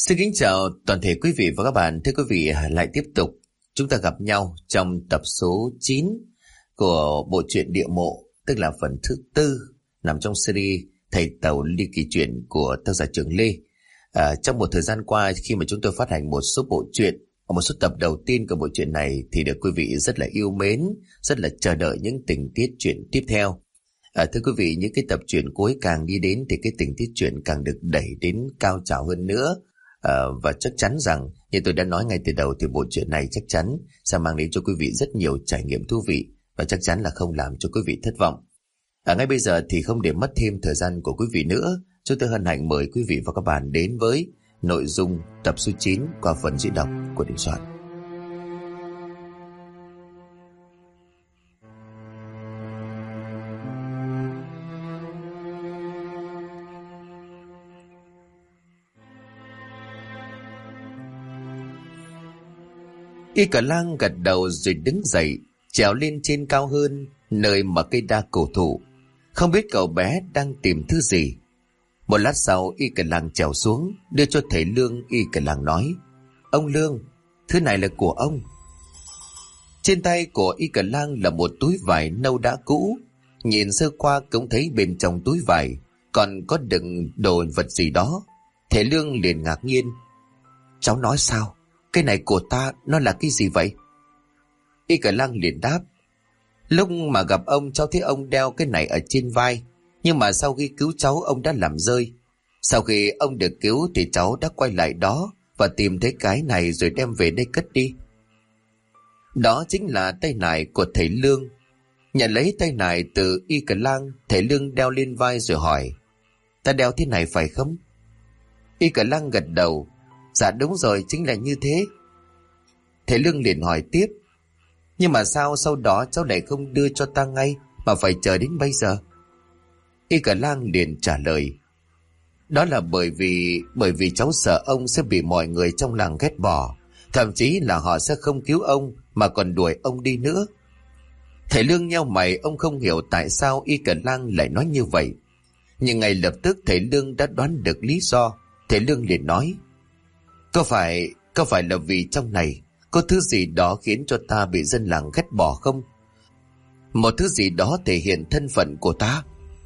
Xin kính chào toàn thể quý vị và các bạn. Thưa quý vị, lại tiếp tục chúng ta gặp nhau trong tập số 9 của bộ truyện Địa Mộ, tức là phần thứ tư nằm trong series Thầy Tàu Ly Kỳ Chuyện của tác giả Trường Lê. Trong một thời gian qua, khi mà chúng tôi phát hành một số bộ truyện, một số tập đầu tiên của bộ truyện này thì được quý vị rất là yêu mến, rất là chờ đợi những tình tiết chuyện tiếp theo. Thưa quý vị, những cái tập truyện cuối càng đi đến thì cái tình tiết chuyện càng được đẩy đến cao trào hơn nữa. Và chắc chắn rằng như tôi đã nói ngay từ đầu thì bộ truyện này chắc chắn sẽ mang đến cho quý vị rất nhiều trải nghiệm thú vị và chắc chắn là không làm cho quý vị thất vọng. Ngay bây giờ thì không để mất thêm thời gian của quý vị nữa, chúng tôi hân hạnh mời quý vị và các bạn đến với nội dung tập số 9 qua phần diễn đọc của Đình Soạn. Y Cả Lang gật đầu rồi đứng dậy, trèo lên trên cao hơn, nơi mà cây đa cổ thụ. Không biết cậu bé đang tìm thứ gì. Một lát sau, Y Cả Lang trèo xuống, đưa cho thầy Lương. Y Cả Lang nói: "Ông Lương, thứ này là của ông." Trên tay của Y Cả Lang là một túi vải nâu đã cũ. Nhìn sơ qua cũng thấy bên trong túi vải còn có đựng đồ vật gì đó. Thầy Lương liền ngạc nhiên: "Cháu nói sao? Cái này của ta, nó là cái gì vậy?" Y Cả Lang liền đáp: "Lúc mà gặp ông, cháu thấy ông đeo cái này ở trên vai, nhưng mà sau khi cứu cháu ông đã làm rơi. Sau khi ông được cứu thì cháu đã quay lại đó và tìm thấy cái này rồi đem về đây cất đi." Đó chính là tay nải của thầy Lương. Nhận lấy tay nải từ Y Cả Lang, thầy Lương đeo lên vai rồi hỏi: "Ta đeo thế này phải không?" Y Cả Lang gật đầu: "Dạ đúng rồi, chính là như thế." Thầy Lương liền hỏi tiếp: "Nhưng mà sao sau đó cháu lại không đưa cho ta ngay mà phải chờ đến bây giờ?" Y Cả Lang liền trả lời: "Đó là bởi vì cháu sợ ông sẽ bị mọi người trong làng ghét bỏ, thậm chí là họ sẽ không cứu ông mà còn đuổi ông đi nữa." Thầy Lương nheo mày, ông không hiểu tại sao Y Cả Lang lại nói như vậy. Nhưng ngay lập tức thầy Lương đã đoán được lý do. Thầy Lương liền nói: Có phải là vì trong này có thứ gì đó khiến cho ta bị dân làng ghét bỏ không? Một thứ gì đó thể hiện thân phận của ta."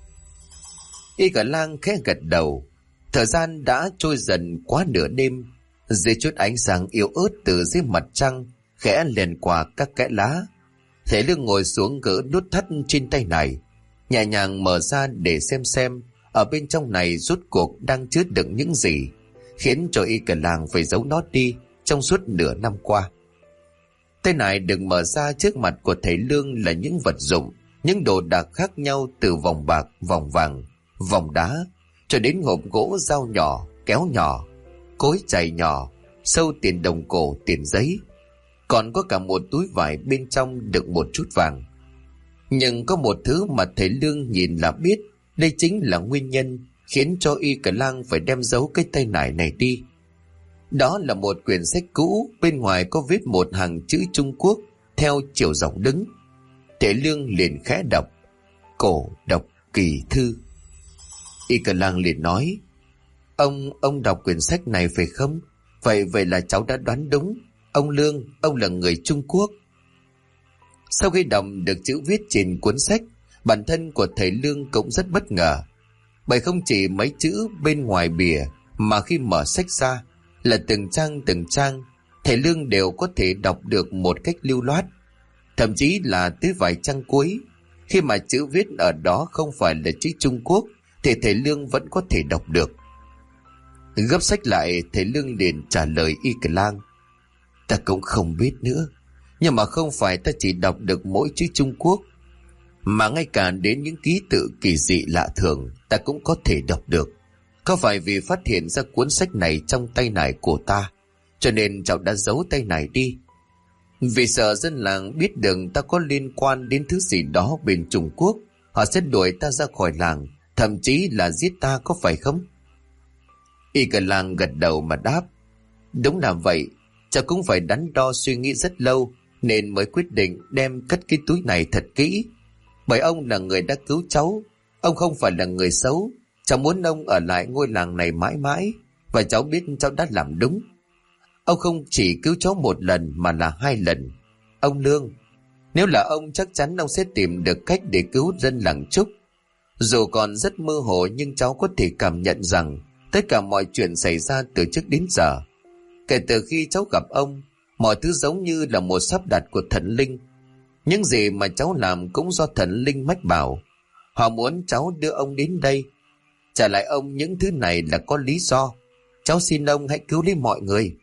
Y Cả Lang khẽ gật đầu. Thời gian đã trôi dần quá nửa đêm. Dưới chút ánh sáng yếu ớt từ dưới mặt trăng khẽ lèn qua các kẽ lá, thầy Lương ngồi xuống gỡ nút thắt trên tay này, nhẹ nhàng mở ra để xem ở bên trong này rốt cuộc đang chứa đựng những gì, khiến cho Y Cả Lang phải giấu nó đi trong suốt nửa năm qua. Tay này được mở ra trước mặt của thầy Lương là những vật dụng, những đồ đạc khác nhau, từ vòng bạc, vòng vàng, vòng đá cho đến hộp gỗ, dao nhỏ, kéo nhỏ, cối chày nhỏ, sâu tiền đồng cổ, tiền giấy. Còn có cả một túi vải bên trong đựng một chút vàng. Nhưng có một thứ mà thầy Lương nhìn là biết đây chính là nguyên nhân khiến cho Y Cả Lang phải đem giấu cái tay nải này đi. Đó là một quyển sách cũ, bên ngoài có viết một hàng chữ Trung Quốc theo chiều dòng đứng. Thầy Lương liền khẽ đọc: "Cổ độc kỳ thư." Y Cả Lang liền nói: Ông đọc quyển sách này phải không? Vậy là cháu đã đoán đúng. Ông Lương, ông là người Trung Quốc." Sau khi đọc được chữ viết trên cuốn sách, bản thân của thầy Lương cũng rất bất ngờ. Bởi không chỉ mấy chữ bên ngoài bìa mà khi mở sách ra là từng trang thầy Lương đều có thể đọc được một cách lưu loát. Thậm chí là tới vài trang cuối, khi mà chữ viết ở đó không phải là chữ Trung Quốc thì thầy Lương vẫn có thể đọc được. Gấp sách lại, thầy Lương liền trả lời Y Cả Lang: "Ta cũng không biết nữa, nhưng mà không phải ta chỉ đọc được mỗi chữ Trung Quốc, mà ngay cả đến những ký tự kỳ dị lạ thường ta cũng có thể đọc được. Có phải vì phát hiện ra cuốn sách này trong tay nải của ta, cho nên cháu đã giấu tay nải đi. Vì sợ dân làng biết được ta có liên quan đến thứ gì đó bên Trung Quốc, họ sẽ đuổi ta ra khỏi làng, thậm chí là giết ta, có phải không?" Y Cả Lang gật đầu mà đáp: "Đúng là vậy, cháu cũng phải đắn đo suy nghĩ rất lâu nên mới quyết định đem cất cái túi này thật kỹ. Bởi ông là người đã cứu cháu, ông không phải là người xấu. Cháu muốn ông ở lại ngôi làng này mãi mãi, và cháu biết cháu đã làm đúng. Ông không chỉ cứu cháu một lần mà là 2 lần. Ông Lương, nếu là ông chắc chắn ông sẽ tìm được cách để cứu dân làng Trúc. Dù còn rất mơ hồ nhưng cháu có thể cảm nhận rằng tất cả mọi chuyện xảy ra từ trước đến giờ. Kể từ khi cháu gặp ông, mọi thứ giống như là một sắp đặt của thần linh. Những gì mà cháu làm cũng do thần linh mách bảo. Họ muốn cháu đưa ông đến đây. Trả lại ông những thứ này là có lý do. Cháu xin ông hãy cứu lấy mọi người.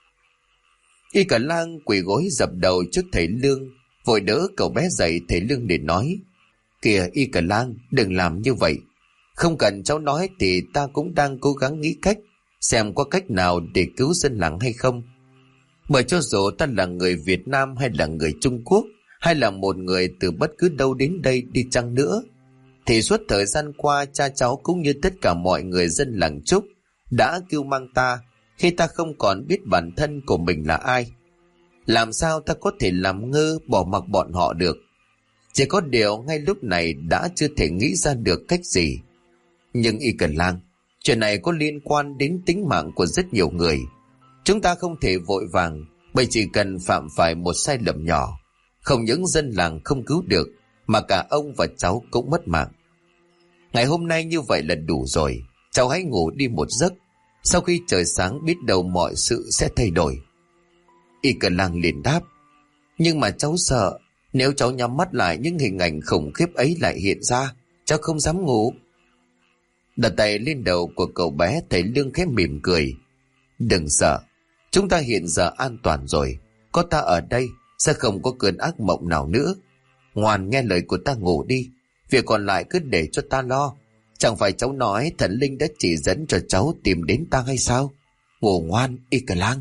Y Cả Lang quỳ gối dập đầu trước thầy Lương, vội đỡ cậu bé dậy. Thầy Lương để nói: Kìa Y Cả Lang, đừng làm như vậy. Không cần cháu nói thì ta cũng đang cố gắng nghĩ cách, xem có cách nào để cứu dân làng hay không. Bởi cho dù ta là người Việt Nam hay là người Trung Quốc, hay là một người từ bất cứ đâu đến đây đi chăng nữa, thì suốt thời gian qua cha cháu cũng như tất cả mọi người dân làng Trúc đã kêu mang ta khi ta không còn biết bản thân của mình là ai. Làm sao ta có thể làm ngơ bỏ mặc bọn họ được? Chỉ có điều ngay lúc này đã chưa thể nghĩ ra được cách gì. Nhưng Y Cả Lang, chuyện này có liên quan đến tính mạng của rất nhiều người. Chúng ta không thể vội vàng, bởi chỉ cần phạm phải một sai lầm nhỏ, không những dân làng không cứu được, mà cả ông và cháu cũng mất mạng. Ngày hôm nay như vậy là đủ rồi. Cháu hãy ngủ đi một giấc. Sau khi trời sáng biết đâu mọi sự sẽ thay đổi. Y Cả Lang liền đáp: Nhưng mà cháu sợ, nếu cháu nhắm mắt lại những hình ảnh khủng khiếp ấy lại hiện ra, cháu không dám ngủ. Đặt tay lên đầu của cậu bé, thầy Lương khẽ mỉm cười: Đừng sợ, chúng ta hiện giờ an toàn rồi. Có ta ở đây sẽ không có cơn ác mộng nào nữa. Ngoan nghe lời của ta ngủ đi. Việc còn lại cứ để cho ta lo. Chẳng phải cháu nói thần linh đã chỉ dẫn cho cháu tìm đến ta hay sao? Ngủ ngoan Y Cả Lang.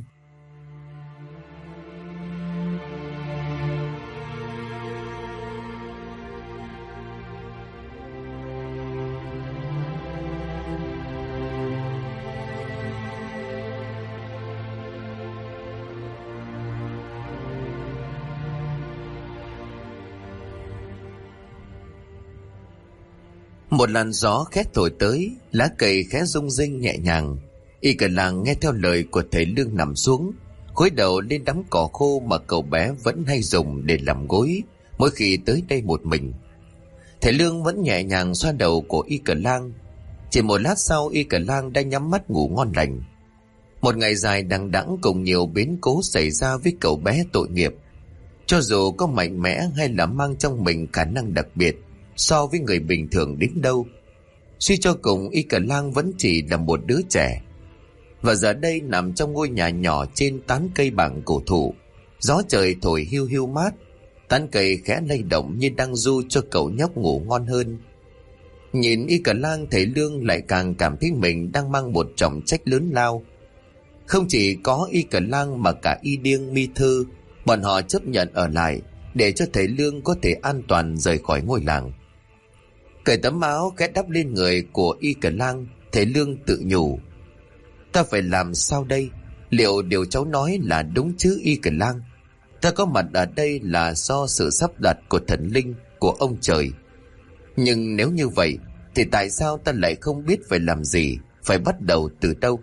Một làn gió khét thổi tới, lá cây khẽ rung rinh nhẹ nhàng. Y Cả Lang nghe theo lời của thầy Lương nằm xuống, gối đầu lên đám cỏ khô mà cậu bé vẫn hay dùng để làm gối mỗi khi tới đây một mình. Thầy Lương vẫn nhẹ nhàng xoa đầu của Y Cả Lang. Chỉ một lát sau, Y Cả Lang đã nhắm mắt ngủ ngon lành. Một ngày dài đằng đẵng cùng nhiều biến cố xảy ra với cậu bé tội nghiệp. Cho dù có mạnh mẽ hay là mang trong mình khả năng đặc biệt so với người bình thường đến đâu, suy cho cùng Y Cả Lang vẫn chỉ là một đứa trẻ. Và giờ đây nằm trong ngôi nhà nhỏ trên tán cây bảng cổ thụ, gió trời thổi hiu hiu mát, tán cây khẽ lay động như đang du cho cậu nhóc ngủ ngon hơn. Nhìn Y Cả Lang, thầy Lương lại càng cảm thấy mình đang mang một trọng trách lớn lao. Không chỉ có Y Cả Lang mà cả Y Điêng, Mi Thư, bọn họ chấp nhận ở lại để cho thầy Lương có thể an toàn rời khỏi ngôi làng. Cởi tấm áo khẽ đắp lên người của Y Cả Lang, thầy Lương tự nhủ: Ta phải làm sao đây? Liệu điều cháu nói là đúng chứ Y Cả Lang? Ta có mặt ở đây là do sự sắp đặt của thần linh, của ông trời. Nhưng nếu như vậy thì tại sao ta lại không biết phải làm gì, phải bắt đầu từ đâu?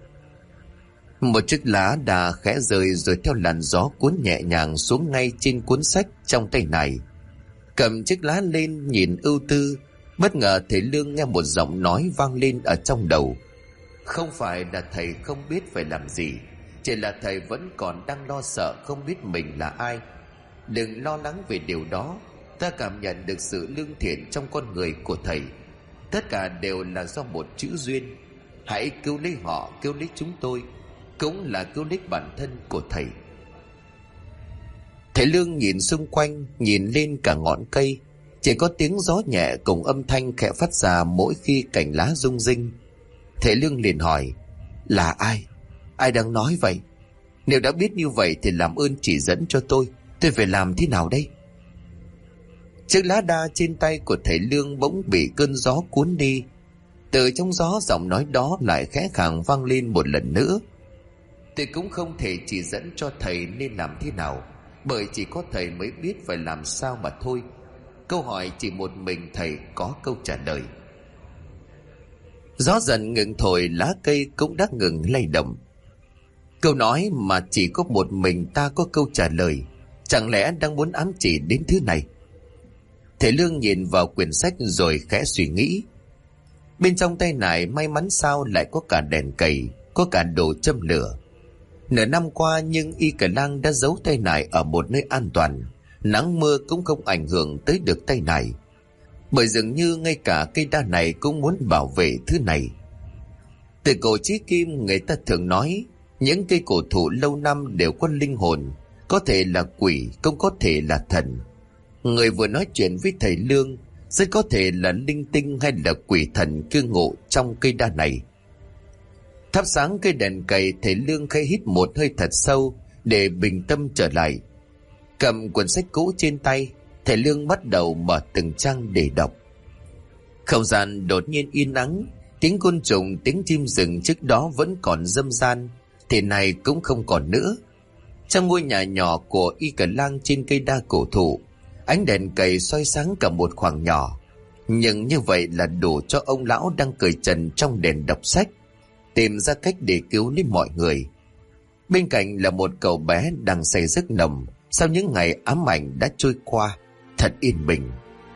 Một chiếc lá đà khẽ rơi rồi theo làn gió cuốn nhẹ nhàng xuống ngay trên cuốn sách trong tay này. Cầm chiếc lá lên nhìn ưu tư, bất ngờ thầy Lương nghe một giọng nói vang lên ở trong đầu. Không phải là thầy không biết phải làm gì, chỉ là thầy vẫn còn đang lo sợ không biết mình là ai. Đừng lo lắng về điều đó. Ta cảm nhận được sự lương thiện trong con người của thầy. Tất cả đều là do một chữ duyên. Hãy cứu lấy họ, cứu lấy chúng tôi, cũng là cứu lấy bản thân của thầy. Thầy Lương nhìn xung quanh, nhìn lên cả ngọn cây. Chỉ có tiếng gió nhẹ cùng âm thanh khẽ phát ra mỗi khi cành lá rung rinh. Thầy Lương liền hỏi: Là ai? Ai đang nói vậy? Nếu đã biết như vậy thì làm ơn chỉ dẫn cho tôi phải làm thế nào đây? Chiếc lá đa trên tay của thầy Lương bỗng bị cơn gió cuốn đi. Từ trong gió, giọng nói đó lại khẽ khàng vang lên một lần nữa. Tôi cũng không thể chỉ dẫn cho thầy nên làm thế nào, bởi chỉ có thầy mới biết phải làm sao mà thôi. Câu hỏi chỉ một mình thầy có câu trả lời. Gió dần ngừng thổi, lá cây cũng đã ngừng lay động. Câu nói mà chỉ có một mình ta có câu trả lời, chẳng lẽ đang muốn ám chỉ đến thứ này? Thầy Lương nhìn vào quyển sách rồi khẽ suy nghĩ. Bên trong tay này may mắn sao lại có cả đèn cầy, có cả đồ châm lửa. Nửa năm qua nhưng Y Cờ Lang đã giấu tay này ở một nơi an toàn, nắng mưa cũng không ảnh hưởng tới được tay này. Bởi dường như ngay cả cây đa này cũng muốn bảo vệ thứ này. Từ cổ chí kim người ta thường nói những cây cổ thụ lâu năm đều có linh hồn, có thể là quỷ, cũng có thể là thần. Người vừa nói chuyện với thầy Lương rất có thể là linh tinh hay là quỷ thần cư ngụ trong cây đa này. Thắp sáng cây đèn cầy, thầy Lương khẽ hít một hơi thật sâu để bình tâm trở lại. Cầm cuốn sách cũ trên tay, thầy Lương bắt đầu mở từng trang để đọc. Không gian đột nhiên yên ắng, tiếng côn trùng, tiếng chim rừng trước đó vẫn còn râm ran thì này cũng không còn nữa. Trong ngôi nhà nhỏ của Y Cờ Lang trên cây đa cổ thụ, ánh đèn cầy soi sáng cả một khoảng nhỏ. Nhưng như vậy là đủ cho ông lão đang cởi trần trong đèn đọc sách tìm ra cách để cứu lấy mọi người. Bên cạnh là một cậu bé đang say giấc nồng sau những ngày ám ảnh đã trôi qua, thật yên bình.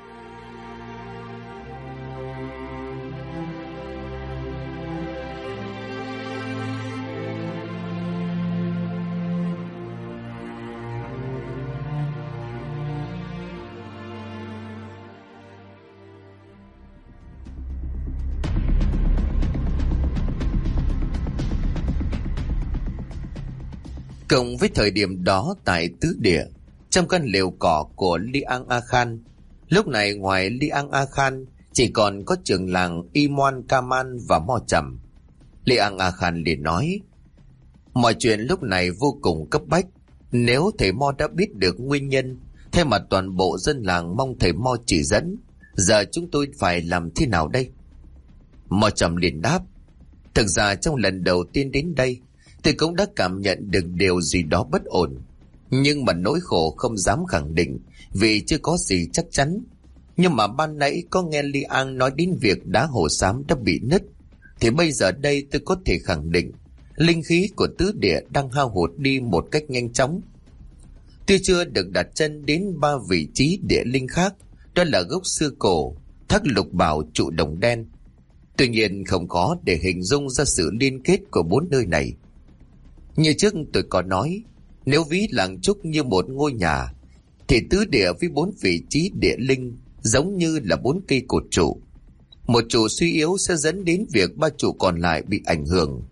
Cộng với thời điểm đó tại Tứ Địa, trong căn lều cỏ của Liang A Khan, lúc này ngoài Liang A Khan chỉ còn có trưởng làng Imoan Kaman và Mo Trầm. Liang A Khan liền nói, mọi chuyện lúc này vô cùng cấp bách. Nếu thầy Mo đã biết được nguyên nhân, thay mặt toàn bộ dân làng mong thầy Mo chỉ dẫn. Giờ chúng tôi phải làm thế nào đây? Mo Trầm liền đáp, thực ra trong lần đầu tiên đến đây, tôi cũng đã cảm nhận được điều gì đó bất ổn. Nhưng mà nỗi khổ không dám khẳng định vì chưa có gì chắc chắn. Nhưng mà ban nãy có nghe Liang nói đến việc đá hồ xám đã bị nứt, thì bây giờ đây tôi có thể khẳng định linh khí của Tứ Địa đang hao hụt đi một cách nhanh chóng. Tuy chưa được đặt chân đến 3 vị trí địa linh khác, đó là gốc xưa cổ, thác lục bảo, trụ đồng đen. Tuy nhiên không khó để hình dung ra sự liên kết của 4 nơi này. Như trước tôi có nói, nếu ví làng Trúc như một ngôi nhà, thì Tứ Địa với 4 vị trí địa linh giống như là 4 cây cột trụ. Một trụ suy yếu sẽ dẫn đến việc 3 trụ còn lại bị ảnh hưởng.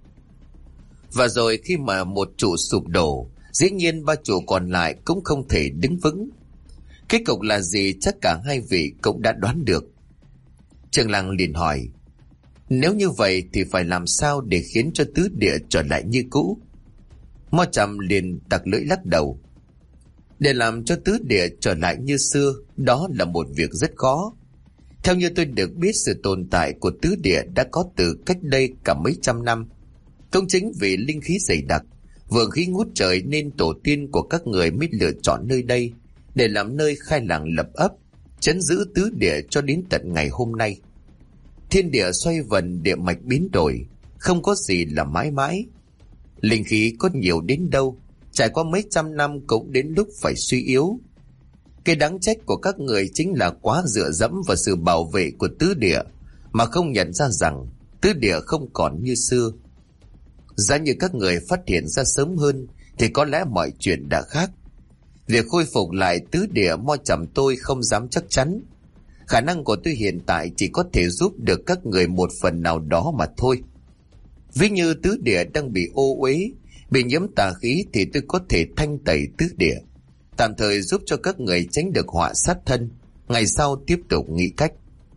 Và rồi khi mà một trụ sụp đổ, dĩ nhiên 3 trụ còn lại cũng không thể đứng vững. Kết cục là gì chắc cả hai vị cũng đã đoán được. Trường làng liền hỏi, nếu như vậy thì phải làm sao để khiến cho Tứ Địa trở lại như cũ? Mo Trầm liền tặc lưỡi lắc đầu. Để làm cho Tứ Địa trở lại như xưa, đó là một việc rất khó. Theo như tôi được biết, sự tồn tại của Tứ Địa đã có từ cách đây cả mấy trăm năm. Cũng chính vì linh khí dày đặc, vượng khí ngút trời nên tổ tiên của các người mới lựa chọn nơi đây để làm nơi khai làng lập ấp, trấn giữ Tứ Địa cho đến tận ngày hôm nay. Thiên địa xoay vần, địa mạch biến đổi, không có gì là mãi mãi. Linh khí có nhiều đến đâu, trải qua mấy trăm năm cũng đến lúc phải suy yếu. Cái đáng trách của các người chính là quá dựa dẫm vào sự bảo vệ của Tứ Địa, mà không nhận ra rằng Tứ Địa không còn như xưa. Giá như các người phát hiện ra sớm hơn thì có lẽ mọi chuyện đã khác. Việc khôi phục lại Tứ Địa, Mo Trầm tôi không dám chắc chắn. Khả năng của tôi hiện tại chỉ có thể giúp được các người một phần nào đó mà thôi. Ví như Tứ Địa đang bị ô uế, bị nhiễm tà khí, thì tôi có thể thanh tẩy Tứ Địa, tạm thời giúp cho các người tránh được họa sát thân, ngày sau tiếp tục nghĩ cách.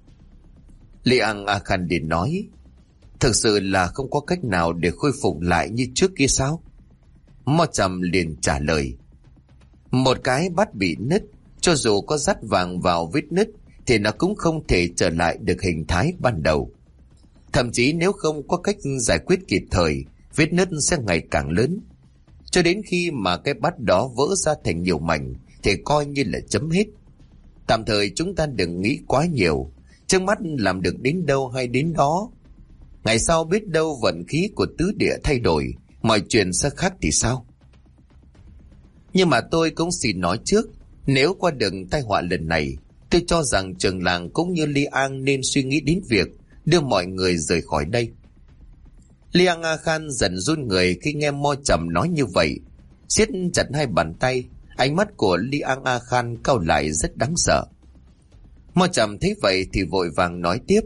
Liang A Khan liền nói, thực sự là không có cách nào để khôi phục lại như trước kia sao? Mo Trầm liền trả lời, một cái bát bị nứt, cho dù có dắt vàng vào vết nứt thì nó cũng không thể trở lại được hình thái ban đầu. Thậm chí nếu không có cách giải quyết kịp thời, vết nứt sẽ ngày càng lớn, cho đến khi mà cái bát đó vỡ ra thành nhiều mảnh thì coi như là chấm hết. Tạm thời chúng ta đừng nghĩ quá nhiều, trước mắt làm được đến đâu hay đến đó. Ngày sau biết đâu vận khí của tứ địa thay đổi, mọi chuyện sẽ khác thì sao? Nhưng mà tôi cũng xin nói trước, nếu qua đường tai họa lần này, tôi cho rằng trường làng cũng như Li An nên suy nghĩ đến việc đưa mọi người rời khỏi đây. Liang A Khan dần run người khi nghe Mo Trầm nói như vậy, siết chặt hai bàn tay. Ánh mắt của Liang A Khan cau lại rất đáng sợ. Mo Trầm thấy vậy thì vội vàng nói tiếp: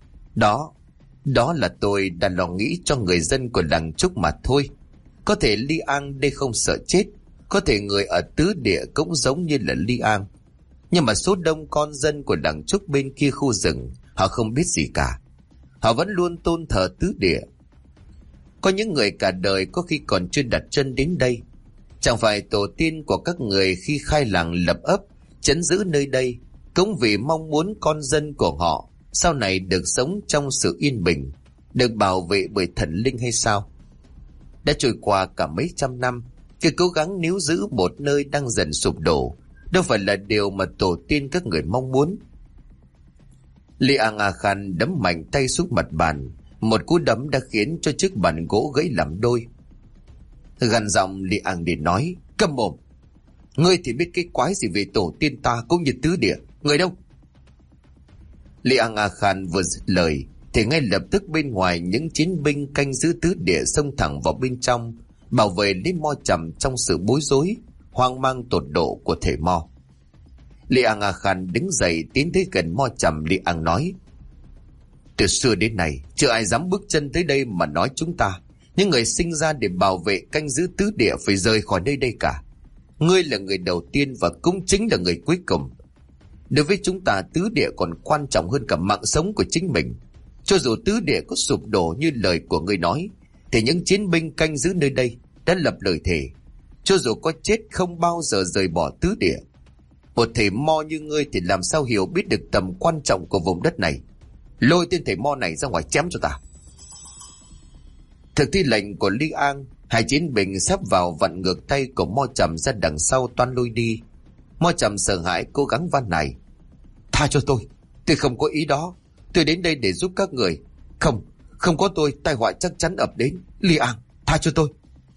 Đó là tôi đã lo nghĩ cho người dân của làng Trúc mà thôi. Có thể Liang đây không sợ chết, có thể người ở tứ địa cũng giống như là Liang, nhưng mà số đông con dân của làng Trúc bên kia khu rừng, họ không biết gì cả. Họ vẫn luôn tôn thờ tứ địa. Có những người cả đời có khi còn chưa đặt chân đến đây. Chẳng phải tổ tiên của các người khi khai làng lập ấp, trấn giữ nơi đây cũng vì mong muốn con dân của họ sau này được sống trong sự yên bình, được bảo vệ bởi thần linh hay sao? Đã trôi qua cả mấy trăm năm, cái cố gắng níu giữ một nơi đang dần sụp đổ đâu phải là điều mà tổ tiên các người mong muốn. Liang A Khan đấm mạnh tay xuống mặt bàn. Một cú đấm đã khiến cho chiếc bàn gỗ gãy làm đôi. Gằn giọng Liang để nói: Câm mồm! Ngươi thì biết cái quái gì về tổ tiên ta cũng như tứ địa. Người đâu? Liang A Khan vừa dứt lời thì ngay lập tức bên ngoài những chiến binh canh giữ tứ địa xông thẳng vào bên trong, bảo vệ lấy Mo Trầm trong sự bối rối, hoang mang tột độ của thể Mo. Liang A Khan đứng dậy tiến tới gần Mo Trầm. Liang nói: Từ xưa đến nay chưa ai dám bước chân tới đây mà nói chúng ta, những người sinh ra để bảo vệ canh giữ tứ địa, phải rời khỏi nơi đây cả. Ngươi là người đầu tiên và cũng chính là người cuối cùng. Đối với chúng ta, tứ địa còn quan trọng hơn cả mạng sống của chính mình. Cho dù tứ địa có sụp đổ như lời của ngươi nói, thì những chiến binh canh giữ nơi đây đã lập lời thề, cho dù có chết không bao giờ rời bỏ tứ địa. Một thầy Mo như ngươi thì làm sao hiểu biết được tầm quan trọng của vùng đất này? Lôi tên thầy Mo này ra ngoài chém cho ta. Thực thi lệnh của Liang, hai chiến binh sắp vào vặn ngược tay của Mo Trầm ra đằng sau toan lôi đi. Mo Trầm sợ hãi cố gắng van nài: Tha cho tôi không có ý đó. Tôi đến đây để giúp các người. Không có tôi, tai họa chắc chắn ập đến. Liang, tha cho tôi.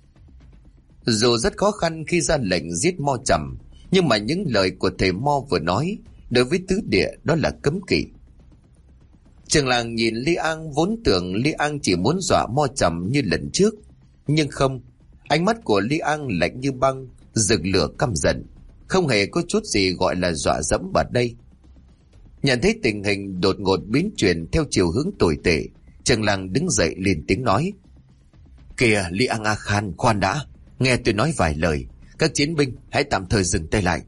Dù rất khó khăn khi ra lệnh giết Mo Trầm, nhưng mà những lời của thầy Mo vừa nói đối với tứ địa đó là cấm kỵ. Trường làng nhìn Liang, vốn tưởng Liang chỉ muốn dọa Mo Trầm như lần trước, nhưng không. Ánh mắt của Liang lạnh như băng, rực lửa căm giận, không hề có chút gì gọi là dọa dẫm vào đây. Nhận thấy tình hình đột ngột biến chuyển theo chiều hướng tồi tệ, trường làng đứng dậy lên tiếng nói: Kìa Liang A Khan, khoan đã, nghe tôi nói vài lời. Các chiến binh hãy tạm thời dừng tay lại.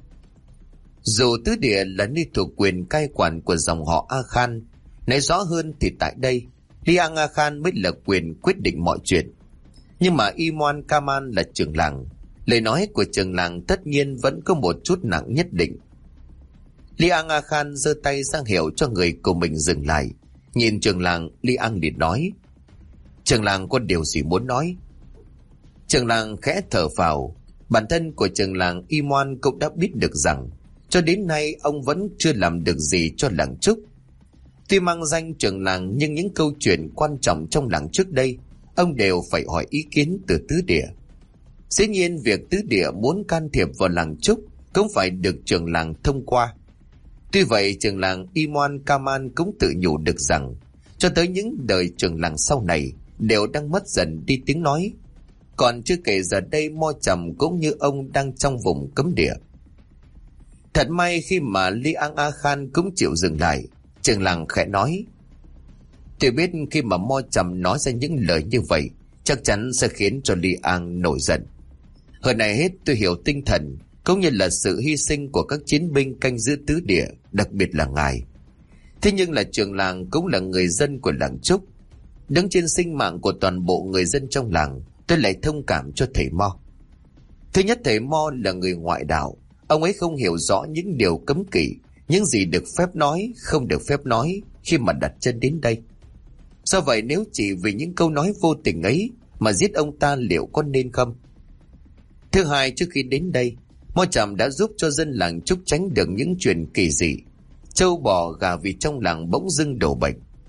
Dù tứ địa là nơi thuộc quyền cai quản của dòng họ A Khan, nói rõ hơn thì tại đây Liang A Khan mới là quyền quyết định mọi chuyện. Nhưng mà Imoan Kaman là trưởng làng, lời nói của trưởng làng tất nhiên vẫn có một chút nặng nhất định. Liang A Khan giơ tay ra hiệu cho người của mình dừng lại. Nhìn trưởng làng, Liang liền nói: Trưởng làng có điều gì muốn nói? Trưởng làng khẽ thở phào. Bản thân của trưởng làng Imoan cũng đã biết được rằng cho đến nay ông vẫn chưa làm được gì cho làng Trúc. Tuy mang danh trưởng làng, nhưng những câu chuyện quan trọng trong làng trước đây ông đều phải hỏi ý kiến từ tứ địa. Dĩ nhiên việc tứ địa muốn can thiệp vào làng Trúc cũng phải được trưởng làng thông qua. Tuy vậy trưởng làng Imoan Kaman cũng tự nhủ được rằng cho tới những đời trưởng làng sau này đều đang mất dần đi tiếng nói. Còn chưa kể giờ đây Mo Trầm cũng như ông đang trong vùng cấm địa. Thật may khi mà Liang A Khan cũng chịu dừng lại, trưởng làng khẽ nói: Tôi biết khi mà Mo Trầm nói ra những lời như vậy chắc chắn sẽ khiến cho Liang nổi giận. Hơn này hết tôi hiểu tinh thần cũng như là sự hy sinh của các chiến binh canh giữ tứ địa, đặc biệt là ngài. Thế nhưng là trưởng làng cũng là người dân của làng Trúc. Đứng trên sinh mạng của toàn bộ người dân trong làng, tôi lại thông cảm cho thầy Mo. Thứ nhất, thầy Mo là người ngoại đạo. Ông ấy không hiểu rõ những điều cấm kỵ, những gì được phép nói, không được phép nói khi mà đặt chân đến đây. Do vậy nếu chỉ vì những câu nói vô tình ấy mà giết ông ta liệu có nên không? Thứ hai, trước khi đến đây, Mo Trầm đã giúp cho dân làng Trúc tránh được những chuyện kỳ dị. Trâu bò gà vì trong làng bỗng dưng đổ bệnh.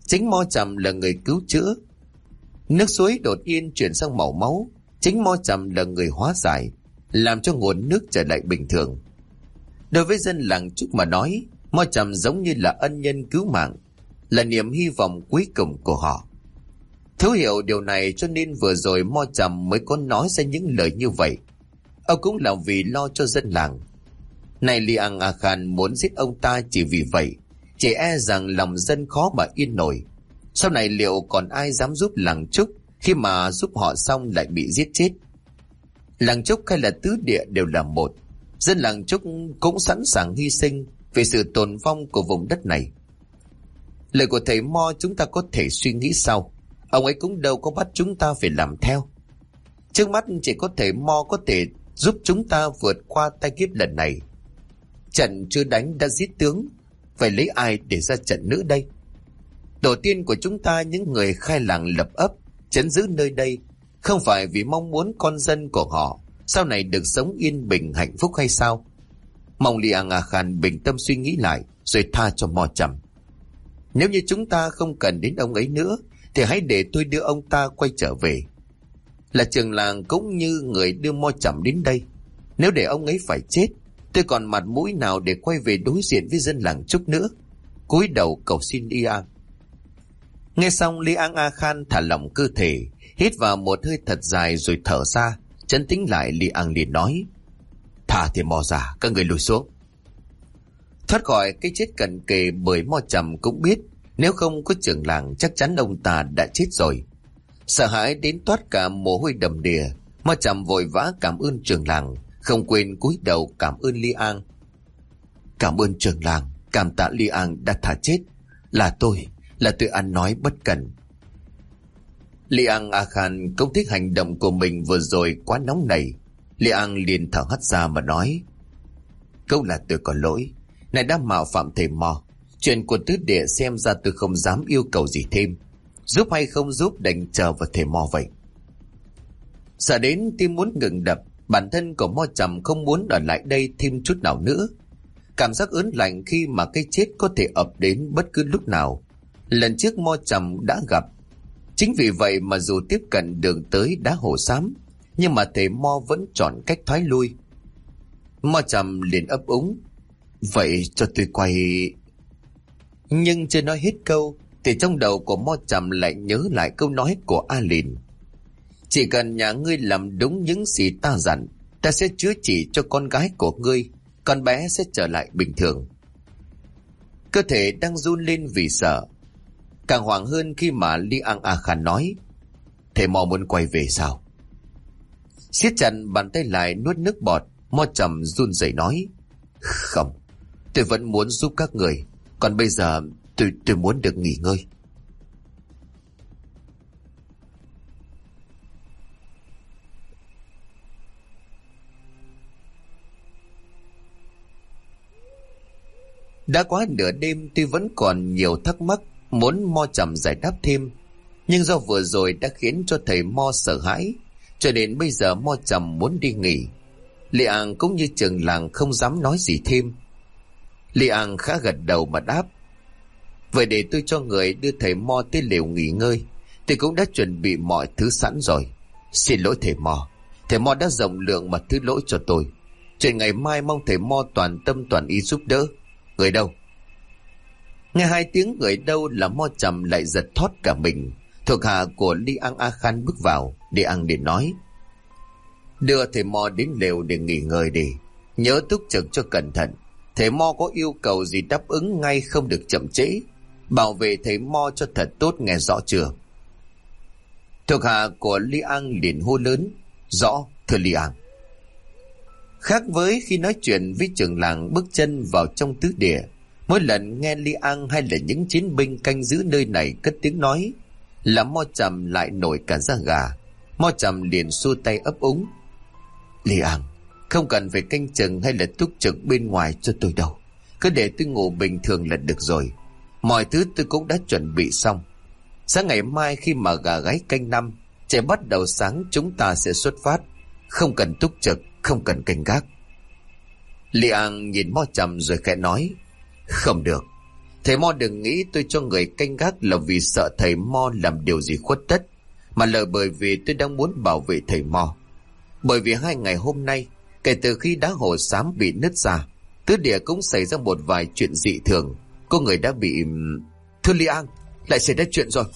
Chính Mo Trầm là người cứu chữa. Nước suối đột nhiên chuyển sang màu máu. Chính Mo Trầm là người hóa giải, làm cho nguồn nước trở lại bình thường. Đối với dân làng Trúc mà nói, Mo Trầm giống như là ân nhân cứu mạng, là niềm hy vọng cuối cùng của họ. Thấu hiểu điều này cho nên vừa rồi Mo Trầm mới có nói ra những lời như vậy. Ông cũng là vì lo cho dân làng. Này Liang A Khan muốn giết ông ta chỉ vì vậy, chỉ e rằng lòng dân khó mà yên nổi. Sau này liệu còn ai dám giúp làng Trúc khi mà giúp họ xong lại bị giết chết? Làng Trúc hay là Tứ Địa đều là một. Dân làng Trúc cũng sẵn sàng hy sinh vì sự tồn vong của vùng đất này. Lời của thầy Mo chúng ta có thể suy nghĩ sau. Ông ấy cũng đâu có bắt chúng ta phải làm theo. Trước mắt chỉ có thầy Mo có thể giúp chúng ta vượt qua tai kiếp lần này. Trận chưa đánh đã giết tướng, phải lấy ai để ra trận nữa đây? Tổ tiên của chúng ta, những người khai làng lập ấp, trấn giữ nơi đây, không phải vì mong muốn con dân của họ sau này được sống yên bình hạnh phúc hay sao? Mong Liang A Khan bình tâm suy nghĩ lại rồi tha cho Mo Trầm. Nếu như chúng ta không cần đến ông ấy nữa thì hãy để tôi đưa ông ta quay trở về. Là trưởng làng cũng như người đưa Mo Trầm đến đây. Nếu để ông ấy phải chết, tôi còn mặt mũi nào để quay về đối diện với dân làng Trúc nữa? Cúi đầu cầu xin Liang. Nghe xong, Liang A Khan thả lỏng cơ thể, hít vào một hơi thật dài rồi thở ra. Trấn tĩnh lại, Liang liền nói: thả thì Mo già, các người lùi xuống. Thoát khỏi cái chết cận kề, bởi Mo Trầm cũng biết nếu không có trưởng làng chắc chắn ông ta đã chết rồi. Sợ hãi đến toát cả mồ hôi đầm đìa, Mo Trầm vội vã cảm ơn trưởng làng, không quên cúi đầu cảm ơn Liang. Cảm ơn trưởng làng, cảm tạ Liang đã thả chết. Là tôi ăn nói bất cẩn. Liang A Khan cũng thích hành động của mình vừa rồi quá nóng nảy. Liang liền thở hắt ra mà nói: câu là tôi có lỗi, này đã mạo phạm thầy Mo. Chuyện của Tứ Địa xem ra tôi không dám yêu cầu gì thêm, giúp hay không giúp đành chờ vào thầy Mo vậy. Sợ đến tim muốn ngừng đập, bản thân của Mo Trầm không muốn ở lại đây thêm chút nào nữa. Cảm giác ớn lạnh khi mà cái chết có thể ập đến bất cứ lúc nào, lần trước Mo Trầm đã gặp. Chính vì vậy mà dù tiếp cận đường tới đá hồ xám, nhưng mà thầy Mo vẫn chọn cách thoái lui. Mo Trầm liền ấp úng: vậy cho tôi quay. Nhưng chưa nói hết câu thì trong đầu của Mo Trầm lại nhớ lại câu nói của A Lìn: chỉ cần nhà ngươi làm đúng những gì ta dặn, ta sẽ chữa trị cho con gái của ngươi, con bé sẽ trở lại bình thường. Cơ thể đang run lên vì sợ, càng hoảng hơn khi mà Liang A Khan nói: thầy Mo muốn quay về sao? Siết chặt bàn tay lại nuốt nước bọt, Mo Trầm run rẩy nói: không, tôi vẫn muốn giúp các người, còn bây giờ tôi muốn được nghỉ ngơi. Đã quá nửa đêm, tuy vẫn còn nhiều thắc mắc muốn Mo Trầm giải đáp thêm, nhưng do vừa rồi đã khiến cho thầy Mo sợ hãi, cho đến bây giờ Mo Trầm muốn đi nghỉ. Liang cũng như trưởng làng không dám nói gì thêm. Liang khá gật đầu mà đáp: vậy để tôi cho người đưa thầy Mo tới lều nghỉ ngơi. Tôi cũng đã chuẩn bị mọi thứ sẵn rồi. Xin lỗi thầy Mo, thầy Mo đã rộng lượng mà thứ lỗi cho tôi. Chuyện ngày mai mong thầy Mo toàn tâm toàn ý giúp đỡ. Người đâu? Nghe hai tiếng người đâu là Mo Trầm lại giật thót cả mình. Thuộc hạ của Liang A Khan bước vào. Liang liền nói: đưa thầy Mo đến lều để nghỉ ngơi đi, nhớ túc trực cho cẩn thận. Thầy Mo có yêu cầu gì đáp ứng ngay, không được chậm trễ. Bảo vệ thầy Mo cho thật tốt, nghe rõ chưa? Thuộc hạ của Liang liền hô lớn: rõ thưa Liang. Khác với khi nói chuyện với trưởng làng bước chân vào trong tứ địa, mỗi lần nghe Liang hay là những chiến binh canh giữ nơi này cất tiếng nói là Mo Trầm lại nổi cả da gà. Mo Trầm liền xua tay ấp úng: Liang, không cần phải canh chừng hay là túc trực bên ngoài cho tôi đâu, cứ để tôi ngủ bình thường là được rồi. Mọi thứ tôi cũng đã chuẩn bị xong. Sáng ngày mai khi mà gà gáy canh năm, trời bắt đầu sáng, chúng ta sẽ xuất phát. Không cần túc trực, không cần canh gác. Liang nhìn Mo Trầm rồi khẽ nói: không được, Thầy Mo đừng nghĩ tôi cho người canh gác là vì sợ thầy Mo làm điều gì khuất tất, mà là bởi vì tôi đang muốn bảo vệ thầy Mo. Bởi vì 2 ngày hôm nay, kể từ khi đá hồ xám bị nứt ra, tứ địa cũng xảy ra một vài chuyện dị thường. Có người đã bị... Thưa Lý An, lại xảy ra chuyện rồi.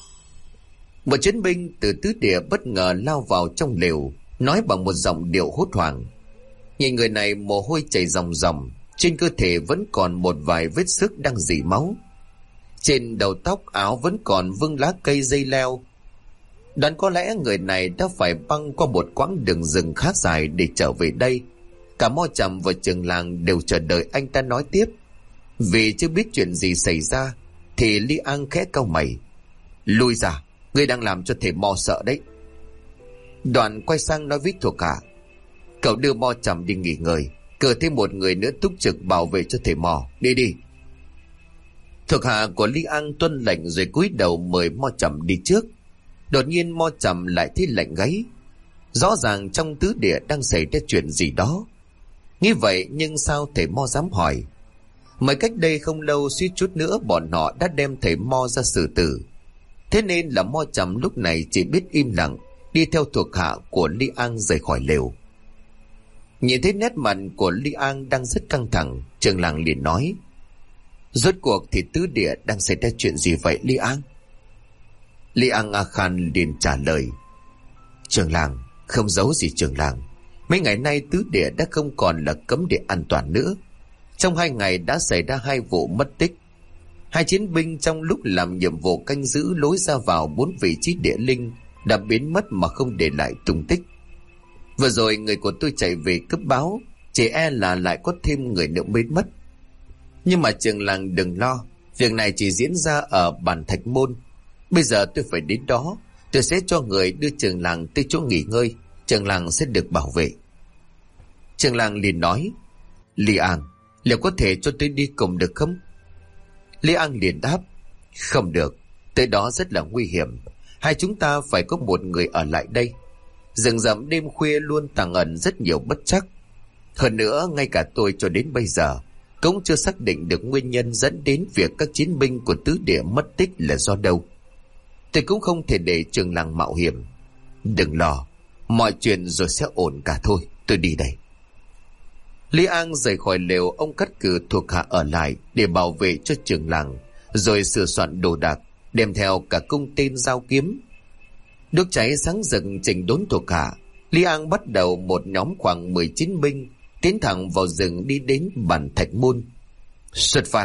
Một chiến binh từ tứ địa bất ngờ lao vào trong lều, nói bằng một giọng điệu hốt hoảng. Nhìn người này mồ hôi chảy ròng ròng, trên cơ thể vẫn còn một vài vết xước đang rỉ máu. Trên đầu tóc áo vẫn còn vương lá cây dây leo. Đoán có lẽ người này đã phải băng qua một quãng đường rừng khá dài để trở về đây. Cả Mo Trầm và Trường Làng đều chờ đợi anh ta nói tiếp. Vì chưa biết chuyện gì xảy ra thì Lý An khẽ cau mày. Lui ra, ngươi đang làm cho thầy Mo sợ đấy. Đoạn quay sang nói với thuộc hạ. Cậu đưa Mo Trầm đi nghỉ ngơi, cử thêm một người nữa túc trực bảo vệ cho thầy Mo. Đi đi. Thuộc hạ của Lý An tuân lệnh rồi cúi đầu mời Mo Trầm đi trước. Đột nhiên Mo Trầm lại thấy lạnh gáy. Rõ ràng trong tứ địa đang xảy ra chuyện gì đó. Nghĩ vậy nhưng sao thầy Mo dám hỏi. Mới cách đây không lâu suýt chút nữa bọn họ đã đem thầy Mo ra xử tử. Thế nên là Mo Trầm lúc này chỉ biết im lặng đi theo thuộc hạ của Lý An rời khỏi lều. Nhìn thấy nét mặt của Lý An đang rất căng thẳng, Trường Làng liền nói. Rốt cuộc thì tứ địa đang xảy ra chuyện gì vậy Lý An? Lý An A Khan liền trả lời. Trường Làng, không giấu gì Trường Làng. Mấy ngày nay tứ địa đã không còn là cấm địa an toàn nữa. Trong 2 ngày đã xảy ra 2 vụ mất tích. 2 chiến binh trong lúc làm nhiệm vụ canh giữ lối ra vào 4 vị trí địa linh đã biến mất mà không để lại tung tích. Vừa rồi người của tôi chạy về cấp báo, chỉ e là lại có thêm người nữa biến mất. Nhưng mà Trường Làng đừng lo, việc này chỉ diễn ra ở bản Thạch Môn. Bây giờ tôi phải đến đó, tôi sẽ cho người đưa Trường Làng tới chỗ nghỉ ngơi. Trường Làng sẽ được bảo vệ. Trường Làng liền nói. Lý An, liệu có thể cho tôi đi cùng được không? Lý An liền đáp. Không được, tới đó rất là nguy hiểm. Hai chúng ta phải có một người ở lại đây. Rừng rậm đêm khuya luôn tàng ẩn rất nhiều bất trắc. Hơn nữa ngay cả tôi cho đến bây giờ cũng chưa xác định được nguyên nhân dẫn đến việc các chiến binh của tứ địa mất tích là do đâu. Tôi cũng không thể để Trường Làng mạo hiểm. Đừng lo, mọi chuyện rồi sẽ ổn cả thôi. Tôi đi đây. Lý An rời khỏi lều, ông cắt cử thuộc hạ ở lại để bảo vệ cho Trường Làng, rồi sửa soạn đồ đạc, đem theo cả cung tên dao kiếm. Đốt cháy sáng rực chỉnh đốn thuộc hạ, Lý An bắt đầu một nhóm khoảng 19 binh tiến thẳng vào rừng đi đến bản Thạch Môn. Xuất phát.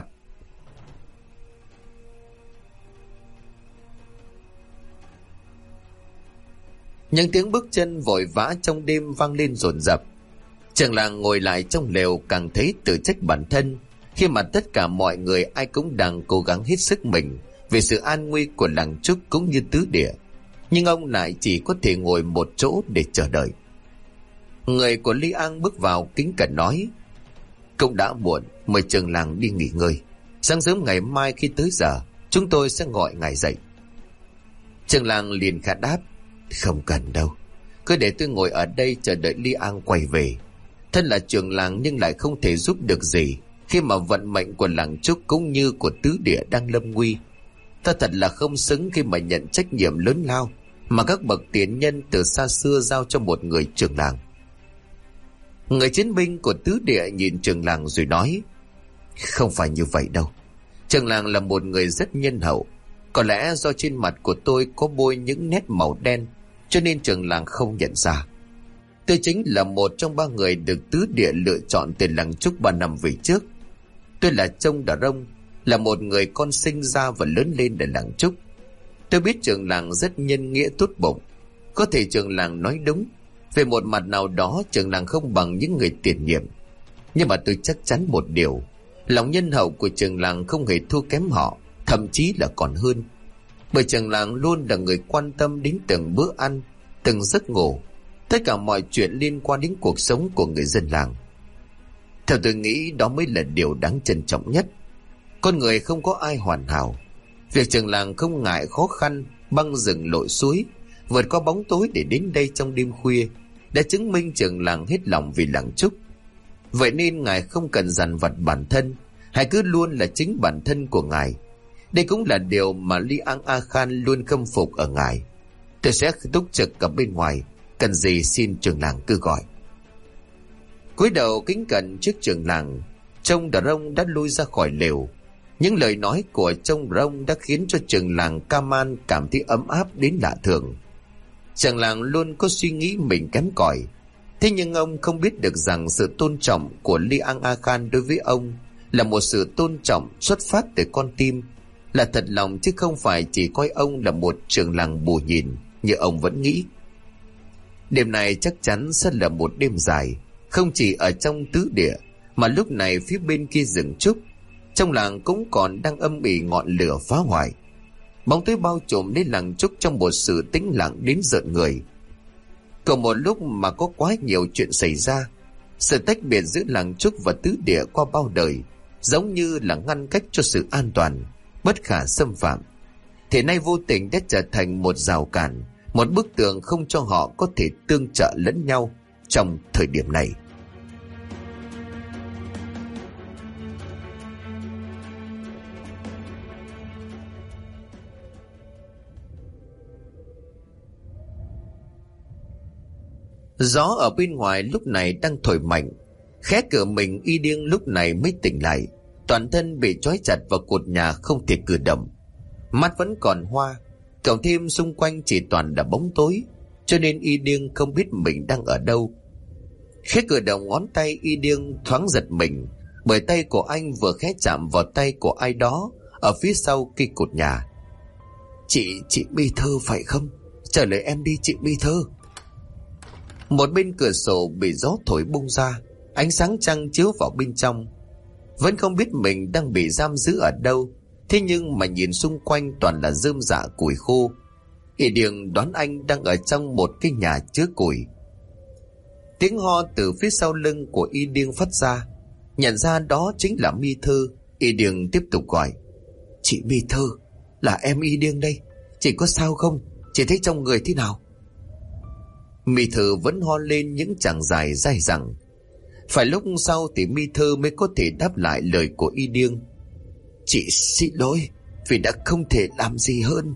Những tiếng bước chân vội vã trong đêm vang lên dồn dập. Trường Làng ngồi lại trong lều càng thấy tự trách bản thân khi mà tất cả mọi người ai cũng đang cố gắng hết sức mình vì sự an nguy của làng Trúc cũng như tứ địa, nhưng ông lại chỉ có thể ngồi một chỗ để chờ đợi. Người của Lý An bước vào kính cẩn nói. Cũng đã muộn, mời Trường Làng đi nghỉ ngơi. Sáng sớm ngày mai khi tới giờ chúng tôi sẽ gọi ngài dậy. Trường Làng liền khẽ đáp. Không cần đâu, cứ để tôi ngồi ở đây chờ đợi Lý An quay về. Thân là trưởng làng nhưng lại không thể giúp được gì khi mà vận mệnh của làng Trúc cũng như của tứ địa đang lâm nguy. Ta thật là không xứng khi mà nhận trách nhiệm lớn lao mà các bậc tiền nhân từ xa xưa giao cho một người trưởng làng. Người chiến binh của tứ địa nhìn trưởng làng rồi nói. Không phải như vậy đâu. Trưởng làng là một người rất nhân hậu. Có lẽ do trên mặt của tôi có bôi những nét màu đen cho nên trưởng làng không nhận ra. Tôi chính là một trong 3 người được tứ địa lựa chọn từ làng Trúc 3 năm về trước. Tôi là Trông Đà Rông, là một người con sinh ra và lớn lên ở làng Trúc. Tôi biết trưởng làng rất nhân nghĩa tốt bụng. Có thể trưởng làng nói đúng, về một mặt nào đó trưởng làng không bằng những người tiền nhiệm. Nhưng mà tôi chắc chắn một điều, lòng nhân hậu của trưởng làng không hề thua kém họ, thậm chí là còn hơn. Bởi trưởng làng luôn là người quan tâm đến từng bữa ăn, từng giấc ngủ, tất cả mọi chuyện liên quan đến cuộc sống của người dân làng. Theo tôi nghĩ đó mới là điều đáng trân trọng nhất. Con người không có ai hoàn hảo. Việc trưởng làng không ngại khó khăn, băng rừng lội suối, vượt qua bóng tối để đến đây trong đêm khuya, đã chứng minh trưởng làng hết lòng vì làng Trúc. Vậy nên ngài không cần dằn vặt bản thân, hãy cứ luôn là chính bản thân của ngài. Đây cũng là điều mà Liang A Khan luôn khâm phục ở ngài. Tôi sẽ túc trực ở bên ngoài, cần gì xin trưởng làng cứ gọi. Cúi đầu kính cẩn trước trưởng làng, Trông Rông đã lui ra khỏi lều. Những lời nói của Trông Rông đã khiến cho trưởng làng Kaman cảm thấy ấm áp đến lạ thường. Trưởng làng luôn có suy nghĩ mình kém cỏi, thế nhưng ông không biết được rằng sự tôn trọng của Liang A Khan đối với ông là một sự tôn trọng xuất phát từ con tim, là thật lòng, chứ không phải chỉ coi ông là một trưởng làng bù nhìn như ông vẫn nghĩ. Đêm này chắc chắn sẽ là một đêm dài, không chỉ ở trong tứ địa, mà lúc này phía bên kia rừng trúc, trong làng cũng còn đang âm ỉ ngọn lửa phá hoại. Bóng tối bao trùm đến làng trúc trong một sự tĩnh lặng đến rợn người. Còn một lúc mà có quá nhiều chuyện xảy ra, sự tách biệt giữa làng trúc và tứ địa qua bao đời giống như là ngăn cách cho sự an toàn bất khả xâm phạm, thì nay vô tình đã trở thành một rào cản, một bức tường không cho họ có thể tương trợ lẫn nhau trong thời điểm này. Gió ở bên ngoài lúc này đang thổi mạnh. Khẽ cửa mình, Y Điêng lúc này mới tỉnh lại, toàn thân bị trói chặt vào cột nhà không thể cử động. Mắt vẫn còn hoa, cộng thêm xung quanh chỉ toàn là bóng tối, cho nên Y Điêng không biết mình đang ở đâu. Khẽ cử động ngón tay, Y Điêng thoáng giật mình, bởi tay của anh vừa khẽ chạm vào tay của ai đó ở phía sau cây cột nhà. Chị Bi Thơ phải không? Trả lời em đi, chị Bi Thơ. Một bên cửa sổ bị gió thổi bung ra, ánh sáng trăng chiếu vào bên trong. Vẫn không biết mình đang bị giam giữ ở đâu, thế nhưng mà nhìn xung quanh toàn là rơm rạ củi khô. Y Điêng đoán anh đang ở trong một cái nhà chứa củi. Tiếng ho từ phía sau lưng của Y Điêng phát ra, nhận ra đó chính là Mi Thơ. Y Điêng tiếp tục gọi: Chị Mi Thơ, là em Y Điêng đây, chị có sao không? Chị thấy trong người thế nào? Mi Thơ vẫn ho lên những tràng dài dai dẳng. Phải lúc sau thì Mi Thơ mới có thể đáp lại lời của Y Điêng: Chị xin lỗi vì đã không thể làm gì hơn.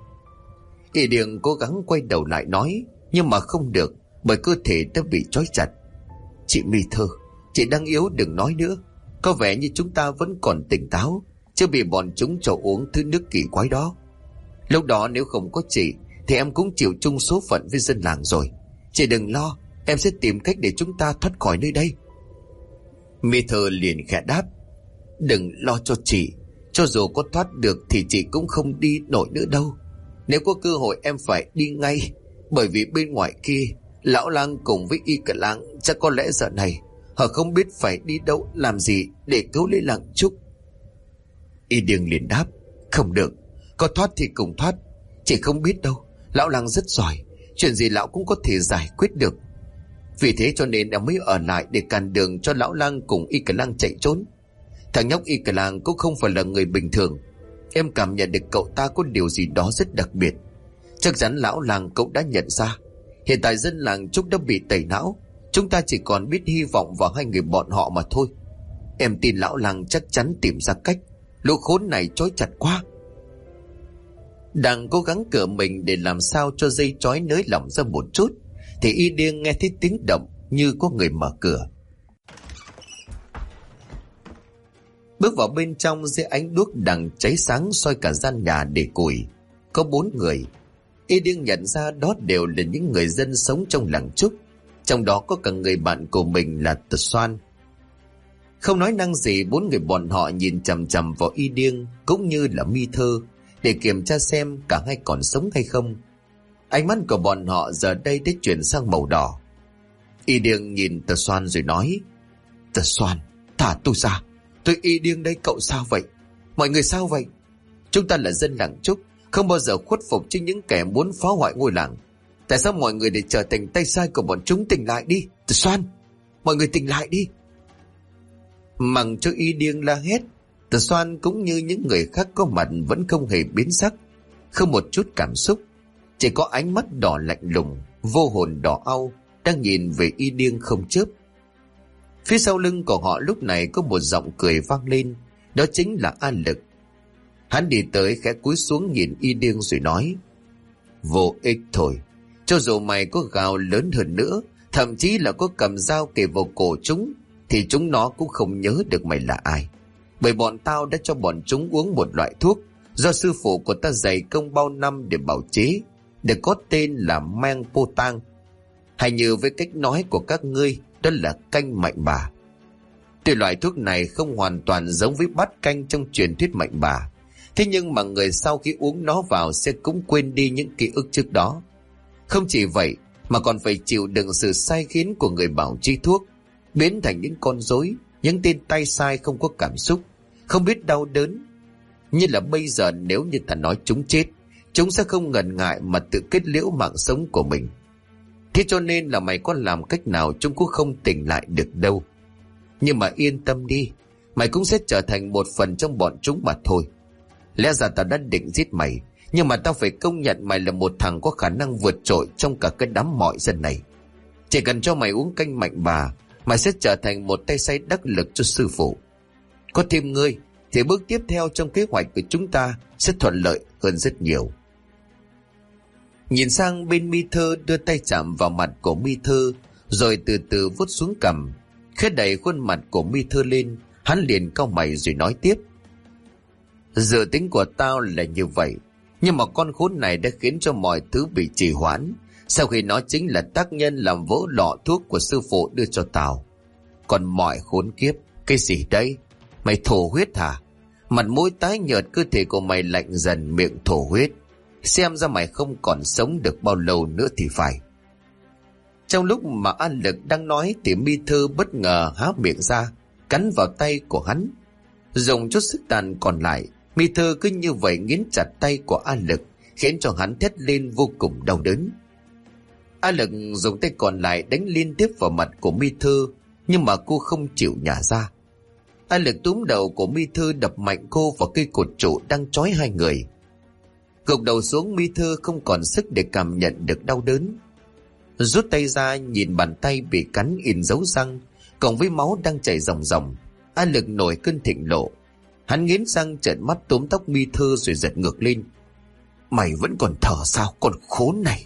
Y Điêng cố gắng quay đầu lại nói, nhưng mà không được, bởi cơ thể đã bị trói chặt. Chị Mi Thơ, chị đang yếu, đừng nói nữa. Có vẻ như chúng ta vẫn còn tỉnh táo, chưa bị bọn chúng cho uống thứ nước kỳ quái đó. Lúc đó nếu không có chị thì em cũng chịu chung số phận với dân làng rồi. Chị đừng lo, em sẽ tìm cách để chúng ta thoát khỏi nơi đây. Mi Thơ liền khẽ đáp: Đừng lo cho chị, cho dù có thoát được thì chị cũng không đi nổi nữa đâu. Nếu có cơ hội em phải đi ngay, bởi vì bên ngoài kia lão lang cùng với Y Cả Lang chắc có lẽ giờ này họ không biết phải đi đâu làm gì để cứu lấy làng trúc. Y Điêng liền đáp: Không được, có thoát thì cùng thoát. Chị không biết đâu, lão lang rất giỏi, chuyện gì lão cũng có thể giải quyết được. Vì thế cho nên em mới ở lại để cản đường cho lão lang cùng Y Cả Lang chạy trốn. Thằng nhóc Y Cả Lang cũng không phải là người bình thường. Em cảm nhận được cậu ta có điều gì đó rất đặc biệt. Chắc chắn lão làng cậu đã nhận ra. Hiện tại dân làng trúc đã bị tẩy não, chúng ta chỉ còn biết hy vọng vào hai người bọn họ mà thôi. Em tin lão làng chắc chắn tìm ra cách. Lũ khốn này trói chặt quá. Đang cố gắng cựa mình để làm sao cho dây trói nới lỏng ra một chút, thì Y Điêng nghe thấy tiếng động như có người mở cửa. Bước vào bên trong dưới ánh đuốc đang cháy sáng soi cả gian nhà để củi. Có 4 người. Y Điêng nhận ra đó đều là những người dân sống trong làng trúc, trong đó có cả người bạn của mình là Tật Xoan. Không nói năng gì, 4 người bọn họ nhìn chằm chằm vào Y Điêng cũng như là Mi Thơ để kiểm tra xem cả hai còn sống hay không. Ánh mắt của bọn họ giờ đây đã chuyển sang màu đỏ. Y Điêng nhìn Tật Xoan rồi nói: Tật Xoan, thả tôi ra. Tôi Y Điêng đây, cậu sao vậy? Mọi người sao vậy? Chúng ta là dân làng trúc, không bao giờ khuất phục trước những kẻ muốn phá hoại ngôi làng. Tại sao mọi người để trở thành tay sai của bọn chúng? Tỉnh lại đi, Tật Xoan, mọi người tỉnh lại đi. Mặc cho Y Điêng la hét, Tật Xoan cũng như những người khác có mặt vẫn không hề biến sắc, không một chút cảm xúc, chỉ có ánh mắt đỏ lạnh lùng, vô hồn đỏ au đang nhìn về Y Điêng không chớp. Phía sau lưng của họ lúc này có một giọng cười vang lên, đó chính là An Lực. Hắn đi tới khẽ cúi xuống nhìn Y Điêng rồi nói: Vô ích thôi, cho dù mày có gào lớn hơn nữa, thậm chí là có cầm dao kề vào cổ chúng, thì chúng nó cũng không nhớ được mày là ai. Bởi bọn tao đã cho bọn chúng uống một loại thuốc do sư phụ của ta dày công bao năm để bào chế, được có tên là mang pô tang, hay như với cách nói của các ngươi, đó là canh mạnh bà. Tuy loại thuốc này không hoàn toàn giống với bát canh trong truyền thuyết mạnh bà, thế nhưng mà người sau khi uống nó vào sẽ cũng quên đi những ký ức trước đó. Không chỉ vậy mà còn phải chịu đựng sự sai khiến của người bảo chế thuốc, biến thành những con rối, những tên tay sai không có cảm xúc, không biết đau đớn. Như là bây giờ nếu như ta nói chúng chết, chúng sẽ không ngần ngại mà tự kết liễu mạng sống của mình. Thế cho nên là mày có làm cách nào chúng cũng không tỉnh lại được đâu. Nhưng mà yên tâm đi, mày cũng sẽ trở thành một phần trong bọn chúng mà thôi. Lẽ ra tao đã định giết mày, nhưng mà tao phải công nhận mày là một thằng có khả năng vượt trội trong cả cái đám mọi dân này. Chỉ cần cho mày uống canh mạnh bà, mày sẽ trở thành một tay sai đắc lực cho sư phụ. Có thêm ngươi thì bước tiếp theo trong kế hoạch của chúng ta sẽ thuận lợi hơn rất nhiều. Nhìn sang bên Mi Thơ, đưa tay chạm vào mặt của Mi Thơ, rồi từ từ vuốt xuống cằm, khẽ đẩy khuôn mặt của Mi Thơ lên. Hắn liền cau mày rồi nói tiếp: Dự tính của tao là như vậy, nhưng mà con khốn này đã khiến cho mọi thứ bị trì hoãn, sau khi nó chính là tác nhân làm vỡ lọ thuốc của sư phụ đưa cho tao. Còn mọi khốn kiếp, cái gì đây? Mày thổ huyết hả? Mặt mũi tái nhợt, cơ thể của mày lạnh dần, miệng thổ huyết. Xem ra mày không còn sống được bao lâu nữa thì phải. Trong lúc mà An Lực đang nói thì Mi Thơ bất ngờ há miệng ra, cắn vào tay của hắn. Dùng chút sức tàn còn lại, Mi Thơ cứ như vậy nghiến chặt tay của An Lực, khiến cho hắn thét lên vô cùng đau đớn. An Lực dùng tay còn lại đánh liên tiếp vào mặt của Mi Thơ, nhưng mà cô không chịu nhả ra. An Lực túm đầu của Mi Thơ đập mạnh cô vào cây cột trụ đang trói hai người. Gục đầu xuống, Mi Thơ không còn sức để cảm nhận được đau đớn. Rút tay ra nhìn bàn tay bị cắn in dấu răng, cộng với máu đang chảy ròng ròng, An Lực nổi cơn thịnh nộ. Hắn nghiến răng trợn mắt túm tóc Mi Thơ rồi giật ngược lên: Mày vẫn còn thở sao, con khốn này?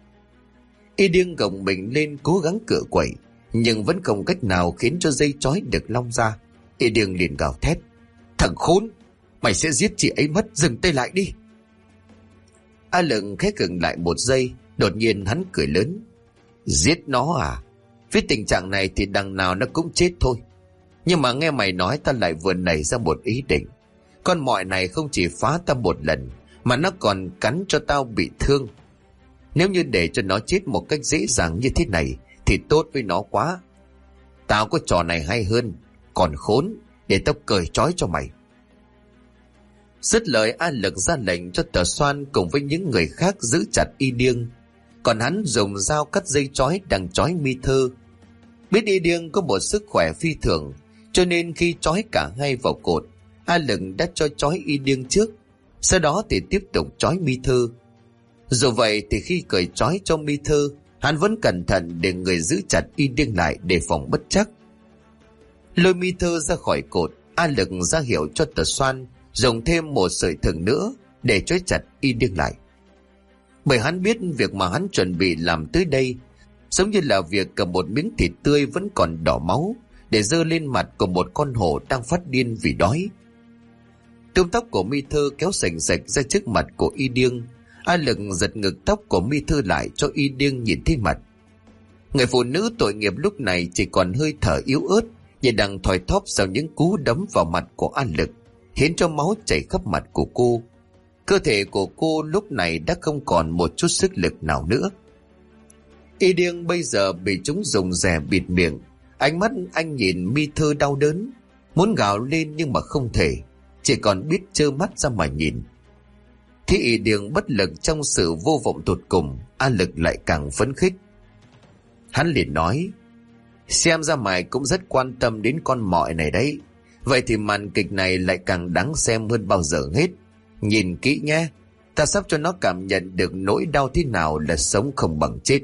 Y Điêng gồng mình lên cố gắng cựa quậy, nhưng vẫn không cách nào khiến cho dây trói được long ra. Y Điêng liền gào thét: Thằng khốn, mày sẽ giết chị ấy mất, dừng tay lại đi. A Lực khẽ khựng lại một giây, đột nhiên hắn cười lớn: Giết nó à? Với tình trạng này thì đằng nào nó cũng chết thôi. Nhưng mà nghe mày nói, ta lại vừa nảy ra một ý định. Con mọi này không chỉ phá ta một lần, mà nó còn cắn cho tao bị thương. Nếu như để cho nó chết một cách dễ dàng như thế này thì tốt với nó quá. Tao có trò này hay hơn. Còn khốn, để tao cởi trói cho mày. Dứt lời, An Lực ra lệnh cho Tờ Xoan cùng với những người khác giữ chặt Y Điêng, còn hắn dùng dao cắt dây trói đang trói Mi Thơ. Biết Y Điêng có một sức khỏe phi thường, cho nên khi trói cả hai vào cột, An Lực đã cho trói Y Điêng trước, sau đó thì tiếp tục trói Mi Thơ. Dù vậy thì khi cởi trói cho Mi Thơ, hắn vẫn cẩn thận để người giữ chặt Y Điêng lại, đề phòng bất trắc. Lôi Mi Thơ ra khỏi cột, An Lực ra hiệu cho Tờ Xoan dùng thêm một sợi thừng nữa để trói chặt Y Điêng lại. Bởi hắn biết việc mà hắn chuẩn bị làm tới đây giống như là việc cầm một miếng thịt tươi vẫn còn đỏ máu để giơ lên mặt của một con hổ đang phát điên vì đói. Túm tóc của Mi Thơ kéo sành sạch ra trước mặt của Y Điêng. An Lực giật ngực tóc của Mi Thơ lại cho Y Điêng nhìn thấy mặt. Người phụ nữ tội nghiệp lúc này chỉ còn hơi thở yếu ớt, như đang thoi thóp sau những cú đấm vào mặt của An Lực, khiến cho máu chảy khắp mặt của cô. Cơ thể của cô lúc này đã không còn một chút sức lực nào nữa. Y Điêng bây giờ bị chúng dùng rẻ bịt miệng. Ánh mắt anh nhìn Mi Thơ đau đớn, muốn gào lên nhưng mà không thể, chỉ còn biết trơ mắt ra mà nhìn. Thế Y Điêng bất lực trong sự vô vọng tột cùng, An Lực lại càng phấn khích. Hắn liền nói: Xem ra mày cũng rất quan tâm đến con mọi này đấy. Vậy thì màn kịch này lại càng đáng xem hơn bao giờ hết. Nhìn kỹ nhé, ta sắp cho nó cảm nhận được nỗi đau thế nào là sống không bằng chết.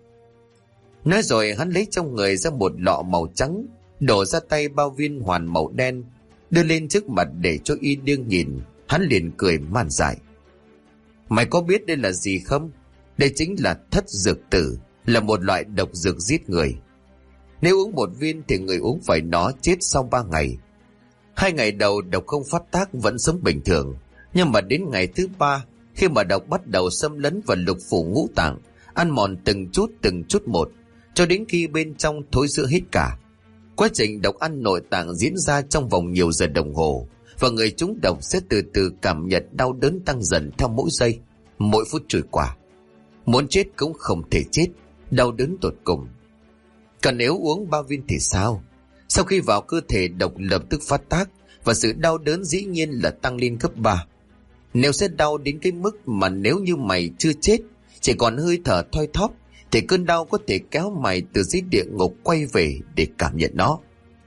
Nói rồi hắn lấy trong người ra một lọ màu trắng, đổ ra tay bao viên hoàn màu đen. đưa lên trước mặt để cho Y Điêng nhìn. Hắn liền cười man dại. Mày có biết đây là gì không? Đây chính là thất dược tử, là một loại độc dược giết người. Nếu uống một viên thì người uống phải nó chết sau 3 ngày. 2 ngày đầu độc không phát tác, vẫn sống bình thường. Nhưng mà đến ngày thứ 3, khi mà độc bắt đầu xâm lấn vào lục phủ ngũ tạng, ăn mòn từng chút một, cho đến khi bên trong thối rữa hết cả. Quá trình độc ăn nội tạng diễn ra trong vòng nhiều giờ đồng hồ, và người trúng độc sẽ từ từ cảm nhận đau đớn tăng dần theo mỗi giây, mỗi phút trôi qua. Muốn chết cũng không thể chết, đau đớn tột cùng. Còn nếu uống 3 viên thì sao? Sau khi vào cơ thể, độc lập tức phát tác, và sự đau đớn dĩ nhiên là tăng lên gấp 3. Nếu sẽ đau đến cái mức mà nếu như mày chưa chết, chỉ còn hơi thở thoi thóp, thì cơn đau có thể kéo mày từ dưới địa ngục quay về để cảm nhận nó.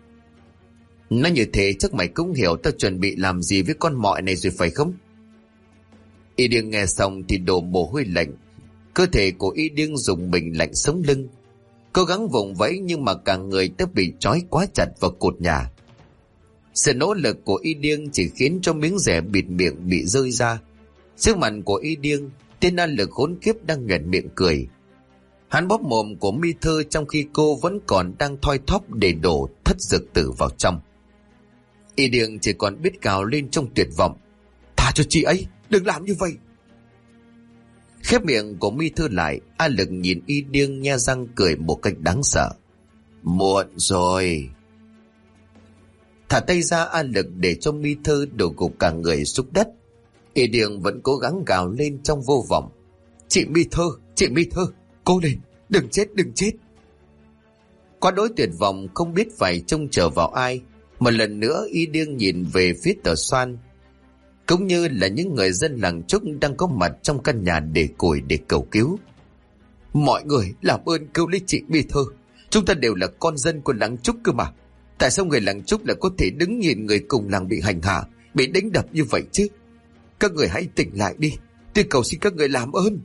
Nói như thế chắc mày cũng hiểu tao chuẩn bị làm gì với con mọi này rồi phải không? Y Điêng nghe xong thì đổ mồ hôi lạnh. Cơ thể của Y Điêng rùng mình lạnh sống lưng. Cố gắng vùng vẫy nhưng mà cả người đã bị trói quá chặt vào cột nhà. Sự nỗ lực của Y Điêng chỉ khiến cho miếng rẻ bịt miệng bị rơi ra. Trước mặt của Y Điêng, tên An Lực khốn kiếp đang nhoẻn miệng cười. Hắn bóp mồm của Mi Thơ trong khi cô vẫn còn đang thoi thóp để đổ thất dược tử vào trong. Y Điêng chỉ còn biết cào lên trong tuyệt vọng. Tha cho chị ấy, đừng làm như vậy. Khép miệng của Mi Thơ lại, An Lực nhìn Y Điêng nhe răng cười một cách đáng sợ. Muộn rồi. Thả tay ra, An Lực để cho Mi Thơ đổ gục cả người xuống đất. Y Điêng vẫn cố gắng gào lên trong vô vọng. Chị Mi Thơ, cố lên, đừng chết. Quá đối tuyệt vọng không biết phải trông chờ vào ai. Một lần nữa Y Điêng nhìn về phía Tờ Xoan, cũng như là những người dân làng Trúc đang có mặt trong căn nhà để củi để cầu cứu. Mọi người làm ơn cứu lấy chị Mi Thơ. Chúng ta đều là con dân của làng Trúc cơ mà. Tại sao người làng Trúc lại có thể đứng nhìn người cùng làng bị hành hạ, bị đánh đập như vậy chứ? Các người hãy tỉnh lại đi, tôi cầu xin các người làm ơn.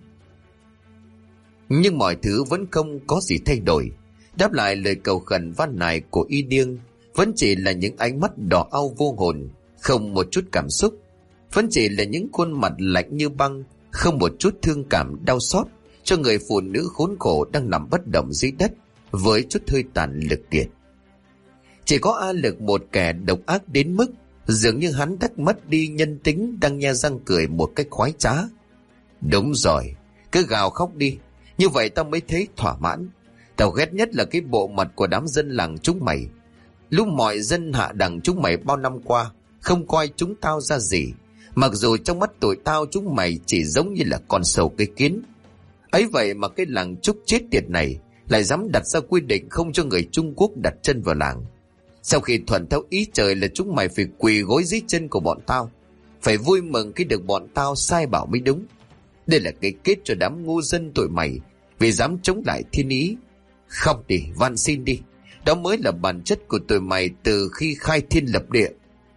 Nhưng mọi thứ vẫn không có gì thay đổi. Đáp lại lời cầu khẩn van nài của Y Điêng vẫn chỉ là những ánh mắt đỏ au vô hồn, không một chút cảm xúc. Vẫn chỉ là những khuôn mặt lạnh như băng, không một chút thương cảm đau xót cho người phụ nữ khốn khổ đang nằm bất động dưới đất với chút hơi tàn lực kiệt. Chỉ có A Lực, một kẻ độc ác đến mức dường như hắn đã mất đi nhân tính, đang nhe răng cười một cách khoái trá. Đúng rồi, cứ gào khóc đi, như vậy tao mới thấy thỏa mãn. Tao ghét nhất là cái bộ mặt của đám dân làng chúng mày. Lúc mọi dân hạ đẳng chúng mày bao năm qua không coi chúng tao ra gì, mặc dù trong mắt tụi tao chúng mày chỉ giống như là con sâu cái kiến. Ấy vậy mà cái làng Trúc chết tiệt này lại dám đặt ra quy định không cho người Trung Quốc đặt chân vào làng. Sau khi thuận theo ý trời là chúng mày phải quỳ gối dưới chân của bọn tao, phải vui mừng khi được bọn tao sai bảo mới đúng. Đây là cái kết cho đám ngu dân tụi mày vì dám chống lại thiên ý. Không đi, van xin đi. Đó mới là bản chất của tụi mày từ khi khai thiên lập địa.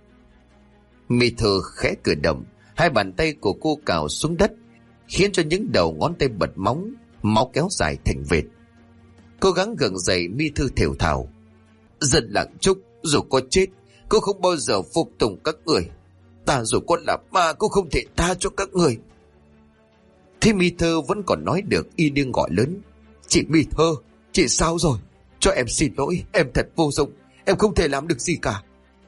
Mi Thơ khẽ cử động, hai bàn tay của cô cào xuống đất, khiến cho những đầu ngón tay bật móng, máu kéo dài thành vệt. Cố gắng gượng dậy, Mi Thơ thều thào. Dân làng Trúc dù có chết cũng không bao giờ phục tùng các người. Ta dù có là ma cũng không thể tha cho các người. Thế Mi Thơ vẫn còn nói được, Y Điêng gọi lớn. Chị Mi Thơ, chị sao rồi? Cho em xin lỗi, em thật vô dụng, em không thể làm được gì cả.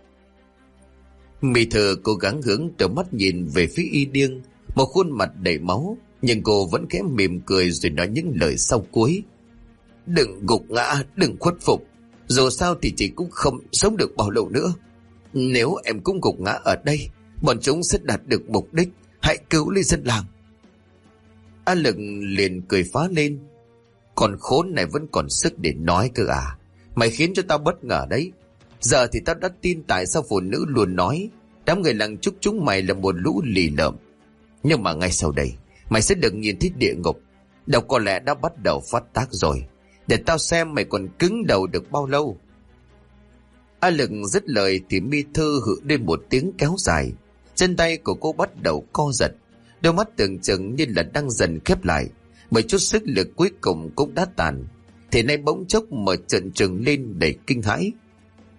Mi Thơ cố gắng hướng đôi mắt nhìn về phía Y Điêng, một khuôn mặt đầy máu, nhưng cô vẫn khẽ mỉm cười rồi nói những lời sau cuối. Đừng gục ngã, đừng khuất phục. Dù sao thì chị cũng không sống được bao lâu nữa. Nếu em cũng gục ngã ở đây, bọn chúng sẽ đạt được mục đích. Hãy cứu lấy dân làng. A Lực liền cười phá lên. Con khốn này vẫn còn sức để nói cơ à? Mày khiến cho tao bất ngờ đấy. Giờ thì tao đã tin tại sao phụ nữ luôn nói đám người làng Trúc chúng mày là một lũ lì lợm. Nhưng mà ngay sau đây mày sẽ được nhìn thấy địa ngục. Độc có lẽ đã bắt đầu phát tác rồi. Để tao xem mày còn cứng đầu được bao lâu. A Lực dứt lời thì Mi Thơ hự lên một tiếng kéo dài. Chân tay của cô bắt đầu co giật, đôi mắt tưởng chừng như là đang dần khép lại, bởi chút sức lực cuối cùng cũng đã tàn. Thì nay bỗng chốc mở trợn trừng lên đầy kinh hãi.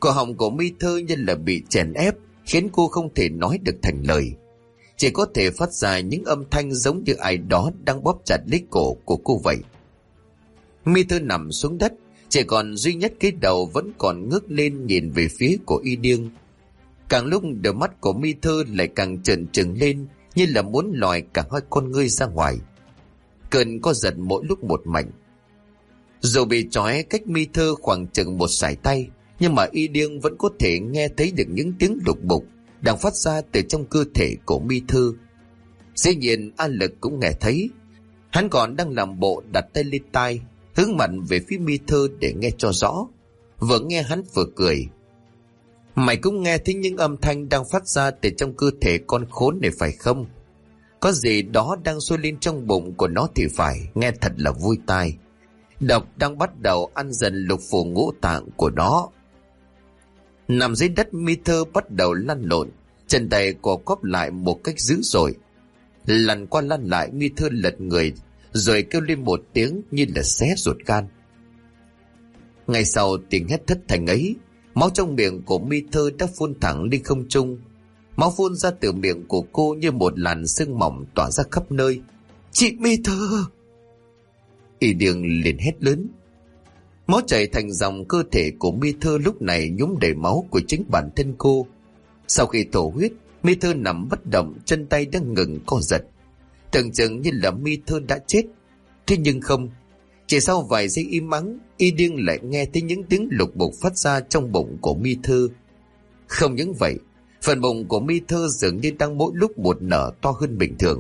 Cổ họng của Mi Thơ như là bị chèn ép, khiến cô không thể nói được thành lời, chỉ có thể phát ra những âm thanh giống như ai đó đang bóp chặt lấy cổ của cô vậy. Mi Thơ nằm xuống đất, chỉ còn duy nhất cái đầu vẫn còn ngước lên nhìn về phía của Y Điêng. Càng lúc đôi mắt của Mi Thơ lại càng trợn trừng lên, như là muốn lòi cả hai con ngươi ra ngoài. Cơn co giật mỗi lúc một mạnh. Dù bị trói cách Mi Thơ khoảng chừng một sải tay, nhưng mà Y Điêng vẫn có thể nghe thấy được những tiếng lục bục đang phát ra từ trong cơ thể của Mi Thơ. Dĩ nhiên An Lực cũng nghe thấy. Hắn còn đang làm bộ đặt tay lên tai, hướng mặt về phía Mi Thơ để nghe cho rõ. Vừa nghe hắn vừa cười. Mày cũng nghe thấy những âm thanh đang phát ra từ trong cơ thể con khốn này phải không? Có gì đó đang sôi lên trong bụng của nó thì phải, nghe thật là vui tai. Độc đang bắt đầu ăn dần lục phủ ngũ tạng của nó. Nằm dưới đất, Mi Thơ bắt đầu lăn lộn, chân tay co quắp lại một cách dữ dội. Lăn qua lăn lại, Mi Thơ lật người rồi kêu lên một tiếng như là xé ruột gan. Ngay sau tiếng hét thất thanh ấy, máu trong miệng của Mi Thơ đã phun thẳng lên không trung. Máu phun ra từ miệng của cô như một làn sương mỏng tỏa ra khắp nơi. Chị Mi Thơ! Y Điêng liền hét lớn. Máu chảy thành dòng, cơ thể của Mi Thơ lúc này nhúng đầy máu của chính bản thân cô. Sau khi thổ huyết, Mi Thơ nằm bất động, chân tay đang ngừng co giật. Tưởng chừng như là Mi Thơ đã chết. Thế nhưng không. Chỉ sau vài giây im ắng, Y Điêng lại nghe thấy những tiếng lục bục phát ra trong bụng của Mi Thơ. Không những vậy, phần bụng của Mi Thơ dường như đang mỗi lúc một nở to hơn bình thường.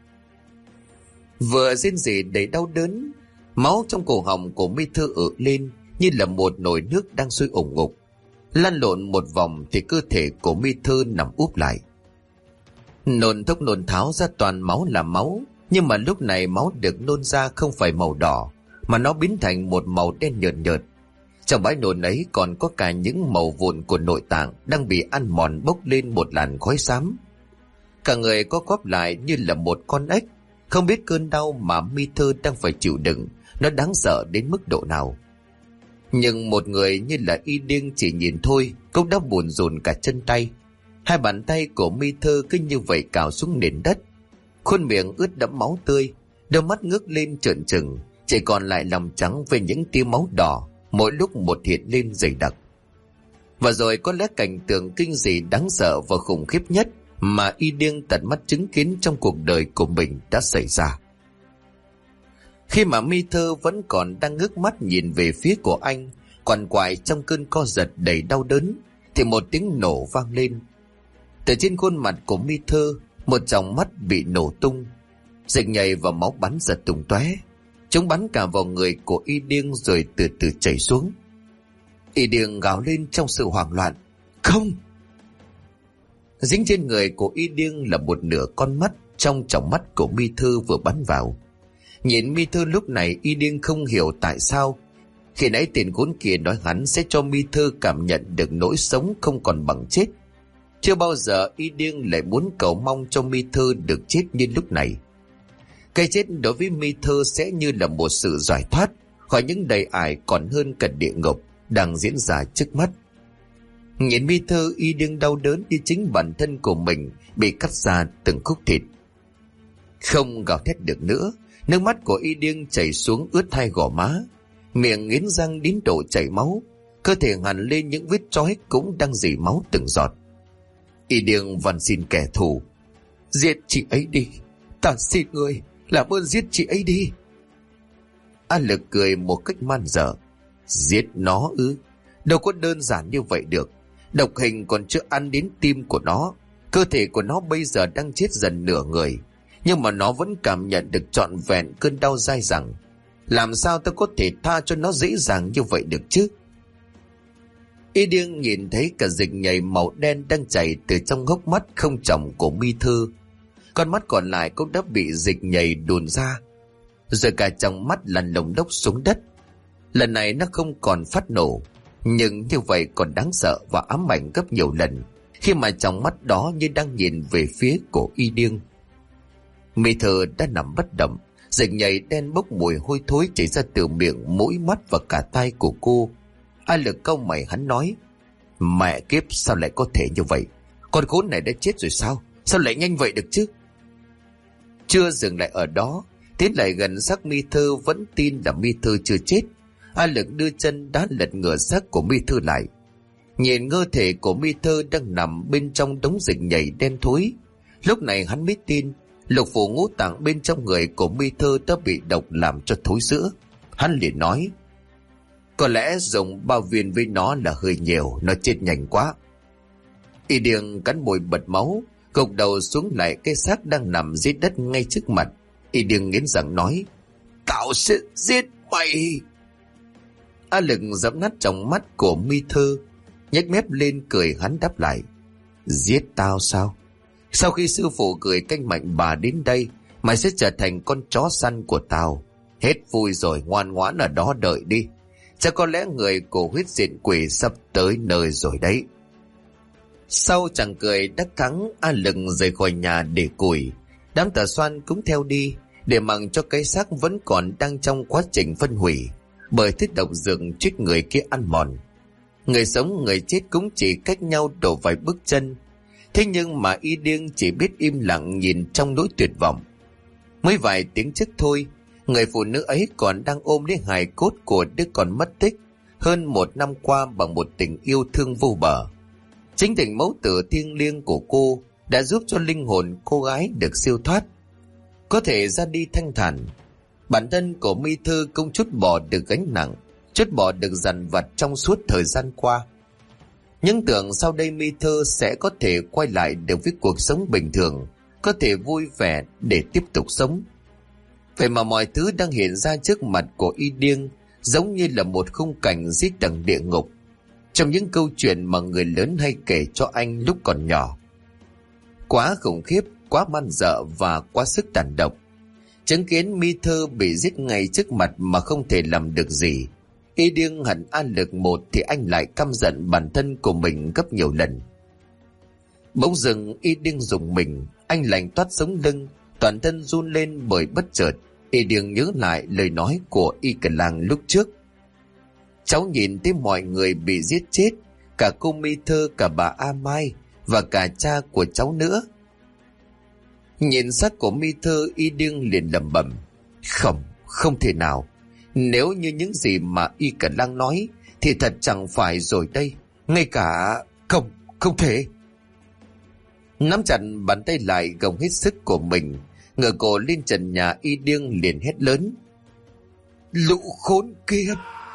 Vừa rên rỉ đầy đau đớn, máu trong cổ họng của Mi Thơ ự lên như là một nồi nước đang sôi ủng ục. Lăn lộn một vòng thì cơ thể của Mi Thơ nằm úp lại. Nôn thốc nôn tháo ra toàn máu là máu, nhưng mà lúc này máu được nôn ra không phải màu đỏ, mà nó biến thành một màu đen nhợt nhợt. Trong bãi nôn ấy còn có cả những màu vụn của nội tạng đang bị ăn mòn, bốc lên một làn khói xám. Cả người có quắp lại như là một con ếch. Không biết cơn đau mà Mi Thơ đang phải chịu đựng nó đáng sợ đến mức độ nào. Nhưng một người như là Y Điêng chỉ nhìn thôi cũng đã buồn rùn cả chân tay. Hai bàn tay của Mi Thơ cứ như vậy cào xuống nền đất, khuôn miệng ướt đẫm máu tươi, đôi mắt ngước lên trợn trừng, chỉ còn lại lòng trắng với những tia máu đỏ mỗi lúc một hiện lên dày đặc. Và rồi có lẽ cảnh tượng kinh dị đáng sợ và khủng khiếp nhất mà Y Điêng tận mắt chứng kiến trong cuộc đời của mình đã xảy ra. Khi mà Mi Thơ vẫn còn đang ngước mắt nhìn về phía của anh, quằn quại trong cơn co giật đầy đau đớn, thì một tiếng nổ vang lên. Từ trên khuôn mặt của Mi Thơ, một tròng mắt bị nổ tung, dịch nhầy và máu bắn giật tung tóe. Chúng bắn cả vào người của Y Điêng rồi từ từ chảy xuống. Y Điêng gào lên trong sự hoảng loạn. Không! Dính trên người của Y Điêng là một nửa con mắt trong tròng mắt của Mi Thơ vừa bắn vào. Nhìn Mi Thơ lúc này, Y Điêng không hiểu tại sao khi nãy tên khốn kia nói hắn sẽ cho Mi Thơ cảm nhận được nỗi sống không còn bằng chết. Chưa bao giờ Y Điêng lại muốn cầu mong cho Mi Thơ được chết như lúc này. Cái chết đối với Mi Thơ sẽ như là một sự giải thoát khỏi những đầy ải còn hơn cả địa ngục đang diễn ra trước mắt. Nhìn Mi Thơ, Y Điêng đau đớn như chính bản thân của mình bị cắt ra từng khúc thịt. Không gào thét được nữa, nước mắt của Y Điêng chảy xuống ướt hai gò má, miệng nghiến răng đến độ chảy máu, cơ thể hằn lên những vết chói cũng đang rỉ máu từng giọt. Y Điêng van xin kẻ thù. Giết chị ấy đi, ta xin người, làm ơn giết chị ấy đi. An Lực cười một cách man dở. Giết nó ư? Đâu có đơn giản như vậy được. Độc hình còn chưa ăn đến tim của nó. Cơ thể của nó bây giờ đang chết dần nửa người, nhưng mà nó vẫn cảm nhận được trọn vẹn cơn đau dai dẳng. Làm sao ta có thể tha cho nó dễ dàng như vậy được chứ? Y Điêng nhìn thấy cả dịch nhầy màu đen đang chảy từ trong hốc mắt không tròng của Mi Thơ. Con mắt còn lại cũng đã bị dịch nhầy đùn ra, rồi cả trong mắt lăn lồng lốc xuống đất. Lần này nó không còn phát nổ, nhưng như vậy còn đáng sợ và ám ảnh gấp nhiều lần, khi mà trong mắt đó như đang nhìn về phía của Y Điêng. Mi Thơ đã nằm bất động, dịch nhầy đen bốc mùi hôi thối chảy ra từ miệng, mũi, mắt và cả tai của cô. Ai Lực cau mày, hắn nói. Mẹ kiếp, sao lại có thể như vậy? Con khốn này đã chết rồi sao? Sao lại nhanh vậy được chứ? Chưa dừng lại ở đó, tiến lại gần xác Mi Thơ vẫn tin là Mi Thơ chưa chết. A Lực đưa chân đá lật ngửa xác của Mi Thơ lại. Nhìn cơ thể của Mi Thơ đang nằm bên trong đống dịch nhầy đen thối. Lúc này hắn mới tin lục phủ ngũ tạng bên trong người của Mi Thơ đã bị độc làm cho thối rữa. Hắn liền nói: có lẽ dùng bao viên với nó là hơi nhiều, nó chết nhanh quá. Y Điêng cắn môi bật máu, gục đầu xuống lại cái xác đang nằm dưới đất ngay trước mặt. Y Điêng nghiến răng nói: tao sẽ giết mày. A Lực giẫm nát trong mắt của Mi Thơ, nhếch mép lên cười. Hắn đáp lại: giết tao sao? Sau khi sư phụ gửi canh mạnh bà đến đây, mày sẽ trở thành con chó săn của tao. Hết vui rồi, ngoan ngoãn ở đó đợi đi. Chắc có lẽ người của huyết diện quỷ sắp tới nơi rồi đấy. Sau chàng cười đắc thắng, A Lực rời khỏi nhà để củi. Đám tà xoan cũng theo đi, để mặc cho cái xác vẫn còn đang trong quá trình phân hủy bởi thứ độc dược chết người kia ăn mòn. Người sống người chết cũng chỉ cách nhau đổ vài bước chân. Thế nhưng mà Y Điêng chỉ biết im lặng nhìn trong nỗi tuyệt vọng. Mới vài tiếng trước thôi, người phụ nữ ấy còn đang ôm lấy hài cốt của đứa con mất tích hơn 1 năm qua bằng một tình yêu thương vô bờ. Chính tình mẫu tử thiêng liêng của cô đã giúp cho linh hồn cô gái được siêu thoát, có thể ra đi thanh thản. Bản thân của Mi Thơ cũng chút bỏ được gánh nặng, chút bỏ được dằn vặt trong suốt thời gian qua. Nhưng tưởng sau đây Mi Thơ sẽ có thể quay lại được với cuộc sống bình thường, có thể vui vẻ để tiếp tục sống. Vậy mà mọi thứ đang hiện ra trước mặt của Y Điêng giống như là một khung cảnh dưới tầng địa ngục, trong những câu chuyện mà người lớn hay kể cho anh lúc còn nhỏ. Quá khủng khiếp, quá man dợ và quá sức tàn độc. Chứng kiến Mi Thơ bị giết ngay trước mặt mà không thể làm được gì, Y Điêng hận A Lực một thì anh lại căm giận bản thân của mình gấp nhiều lần. Bỗng dưng Y Điêng rùng mình, anh lạnh toát sống lưng, toàn thân run lên bởi bất chợt Y Điêng nhớ lại lời nói của Y Cờ Lang lúc trước. Cháu nhìn thấy mọi người bị giết chết, cả cô Mi Thơ, cả bà A Mai và cả cha của cháu nữa. Nhìn xác của Mi Thơ, Y Điêng liền lẩm bẩm: không thể nào. Nếu như những gì mà Y Cờ Lang nói thì thật chẳng phải rồi đây. Ngay cả... không thể. Nắm chặt bàn tay lại gồng hết sức của mình, ngửa cổ lên trần nhà, Y Điêng liền hét lớn: lũ khốn kia!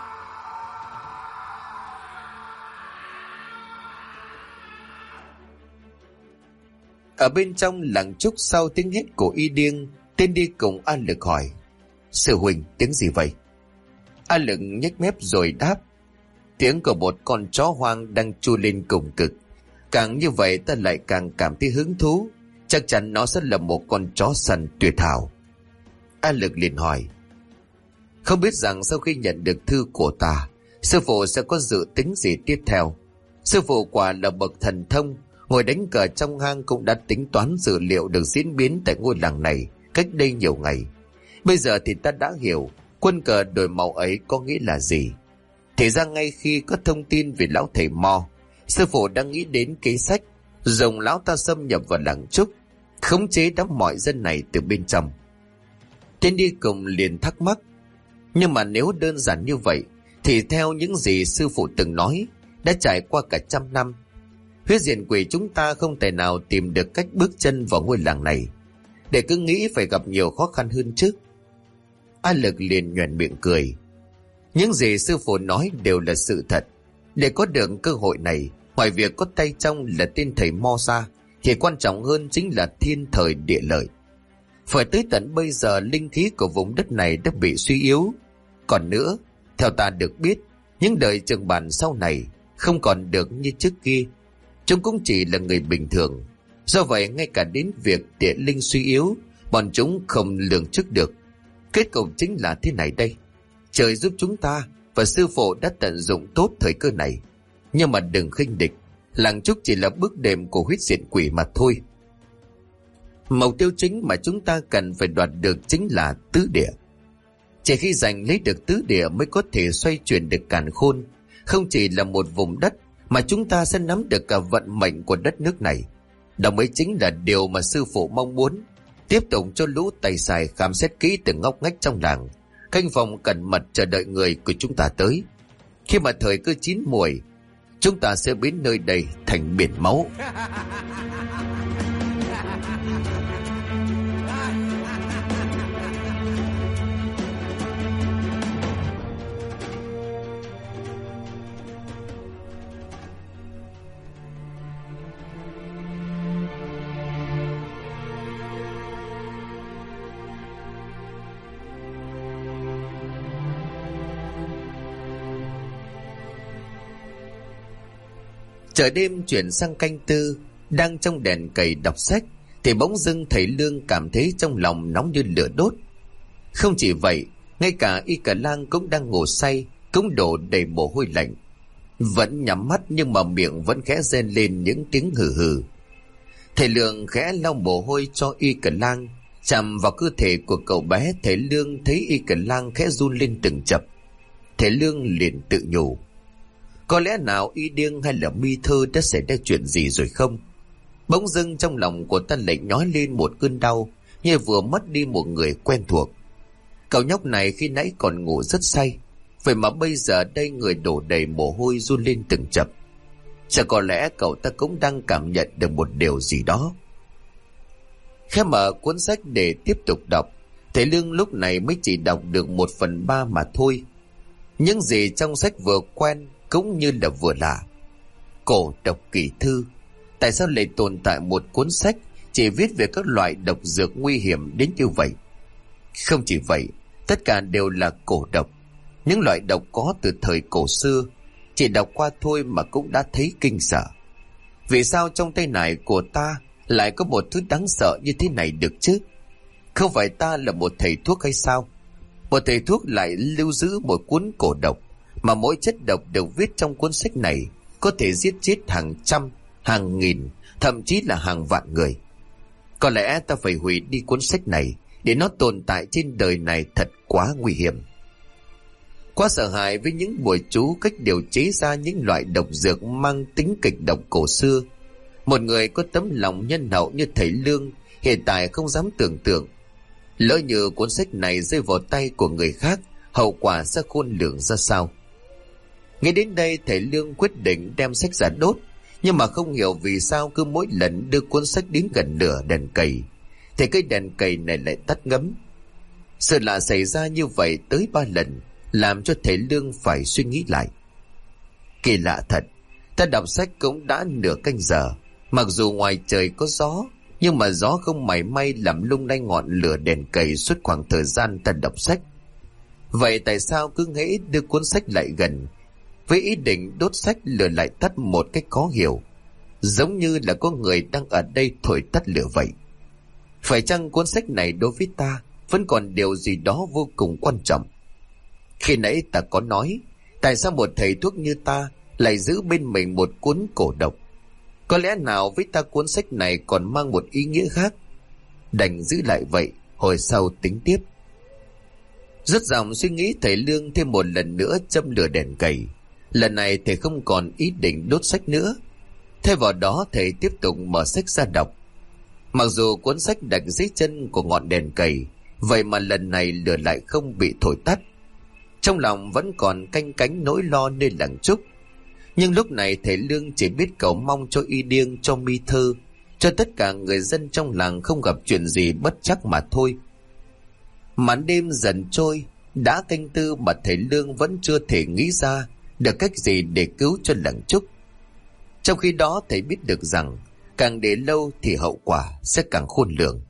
Ở bên trong làng trúc, sau tiếng hét của Y Điêng, tên đi cùng A Lực hỏi: sư huynh, tiếng gì vậy? A Lực nhếch mép rồi đáp: tiếng của một con chó hoang đang chui lên cùng cực. Càng như vậy ta lại càng cảm thấy hứng thú. Chắc chắn nó sẽ là một con chó săn tuyệt hảo. A Lực liền hỏi: không biết rằng sau khi nhận được thư của ta, sư phụ sẽ có dự tính gì tiếp theo? Sư phụ quả là bậc thần thông, ngồi đánh cờ trong hang cũng đã tính toán dữ liệu được diễn biến tại ngôi làng này cách đây nhiều ngày. Bây giờ thì ta đã hiểu quân cờ đổi màu ấy có nghĩa là gì. Thì ra ngay khi có thông tin về lão thầy Mo, sư phụ đang nghĩ đến kế sách dùng lão ta xâm nhập vào làng trúc, khống chế đám mọi dân này từ bên trong. Tên đi cùng liền thắc mắc: nhưng mà nếu đơn giản như vậy thì theo những gì sư phụ từng nói, đã trải qua cả 100 năm, huyết diện quỷ chúng ta không thể nào tìm được cách bước chân vào ngôi làng này, để cứ nghĩ phải gặp nhiều khó khăn hơn chứ. A Lực liền nhoẻn miệng cười: những gì sư phụ nói đều là sự thật. Để có được cơ hội này, ngoài việc có tay trong là tên thầy Mo ra, thì quan trọng hơn chính là thiên thời địa lợi. Phải tới tận bây giờ linh khí của vùng đất này đã bị suy yếu. Còn nữa, theo ta được biết, những đời trường bản sau này không còn được như trước kia. Chúng cũng chỉ là người bình thường. Do vậy ngay cả đến việc địa linh suy yếu, bọn chúng không lường trước được. Kết cục chính là thế này đây: trời giúp chúng ta và sư phụ đã tận dụng tốt thời cơ này. Nhưng mà đừng khinh địch, làng trúc chỉ là bước đệm của huyết diện quỷ mà thôi. Mục tiêu chính mà chúng ta cần phải đoạt được chính là tứ địa. Chỉ khi giành lấy được tứ địa mới có thể xoay chuyển được càn khôn, không chỉ là một vùng đất mà chúng ta sẽ nắm được cả vận mệnh của đất nước này. Đó mới chính là điều mà sư phụ mong muốn. Tiếp tục cho lũ tay sai khám xét kỹ từng ngóc ngách trong làng, canh phòng cẩn mật chờ đợi người của chúng ta tới. Khi mà thời cơ chín muồi, chúng ta sẽ biến nơi đây thành biển máu. Chợ đêm chuyển sang canh tư, đang trong đèn cầy đọc sách thì bỗng dưng thầy Lương cảm thấy trong lòng nóng như lửa đốt. Không chỉ vậy, ngay cả Y Cả Lang cũng đang ngủ say, cũng đổ đầy mồ hôi lạnh, vẫn nhắm mắt nhưng mà miệng vẫn khẽ rên lên những tiếng hừ hừ. Thầy Lương khẽ lau mồ hôi cho Y Cả Lang, chạm vào cơ thể của cậu bé. Thầy Lương thấy Y Cả Lang khẽ run lên từng chập. Thầy Lương liền tự nhủ, có lẽ nào Y Điêng hay là Mi Thơ đã xảy ra chuyện gì rồi không? Bỗng dưng trong lòng của ta lại nhói lên một cơn đau, như vừa mất đi một người quen thuộc. Cậu nhóc này khi nãy còn ngủ rất say, vậy mà bây giờ đây người đổ đầy mồ hôi run lên từng chập. Chắc có lẽ cậu ta cũng đang cảm nhận được một điều gì đó. Khẽ mở cuốn sách để tiếp tục đọc, thầy Lương lúc này mới chỉ đọc được 1/3 mà thôi. Những gì trong sách vừa quen cũng như là vừa lạ. Cổ độc kỳ thư, tại sao lại tồn tại một cuốn sách chỉ viết về các loại độc dược nguy hiểm đến như vậy? Không chỉ vậy, tất cả đều là cổ độc, những loại độc có từ thời cổ xưa, chỉ đọc qua thôi mà cũng đã thấy kinh sợ. Vì sao trong tay này của ta lại có một thứ đáng sợ như thế này được chứ? Không phải ta là một thầy thuốc hay sao? Một thầy thuốc lại lưu giữ một cuốn cổ độc, mà mỗi chất độc được viết trong cuốn sách này có thể giết chết hàng trăm, hàng nghìn, thậm chí là hàng vạn người. Có lẽ ta phải hủy đi cuốn sách này, để nó tồn tại trên đời này thật quá nguy hiểm. Quá sợ hãi với những bùa chú, cách điều chế ra những loại độc dược mang tính kịch độc cổ xưa, một người có tấm lòng nhân hậu như thầy Lương hiện tại không dám tưởng tượng, lỡ như cuốn sách này rơi vào tay của người khác, hậu quả sẽ khôn lường ra sao. Ngay đến đây thầy Lương quyết định đem sách ra đốt, nhưng mà không hiểu vì sao cứ mỗi lần đưa cuốn sách đến gần lửa đèn cầy thì cây đèn cầy này lại tắt ngấm. Sự lạ xảy ra như vậy tới 3 lần, làm cho thầy Lương phải suy nghĩ lại. Kỳ lạ thật, ta đọc sách cũng đã nửa canh giờ, mặc dù ngoài trời có gió, nhưng mà gió không mảy may làm lung lay ngọn lửa đèn cầy suốt khoảng thời gian ta đọc sách. Vậy tại sao cứ nghĩ đưa cuốn sách lại gần, với ý định đốt sách, lửa lại tắt một cách khó hiểu, giống như là có người đang ở đây thổi tắt lửa vậy? Phải chăng cuốn sách này đối với ta vẫn còn điều gì đó vô cùng quan trọng? Khi nãy ta có nói, tại sao một thầy thuốc như ta lại giữ bên mình một cuốn cổ độc? Có lẽ nào với ta cuốn sách này còn mang một ý nghĩa khác? Đành giữ lại vậy, hồi sau tính tiếp. Dứt dòng suy nghĩ, thầy Lương thêm một lần nữa châm lửa đèn cầy. Lần này thầy không còn ý định đốt sách nữa. Thay vào đó thầy tiếp tục mở sách ra đọc. Mặc dù cuốn sách đặt dưới chân của ngọn đèn cầy, vậy mà lần này lửa lại không bị thổi tắt. Trong lòng vẫn còn canh cánh nỗi lo nơi làng Trúc. Nhưng lúc này thầy Lương chỉ biết cầu mong cho Y Điêng, cho Mi Thơ, cho tất cả người dân trong làng không gặp chuyện gì bất trắc mà thôi. Màn đêm dần trôi, đã canh tư mà thầy Lương vẫn chưa thể nghĩ ra được cách gì để cứu cho làng Trúc. Trong khi đó thầy biết được rằng càng để lâu thì hậu quả sẽ càng khôn lường.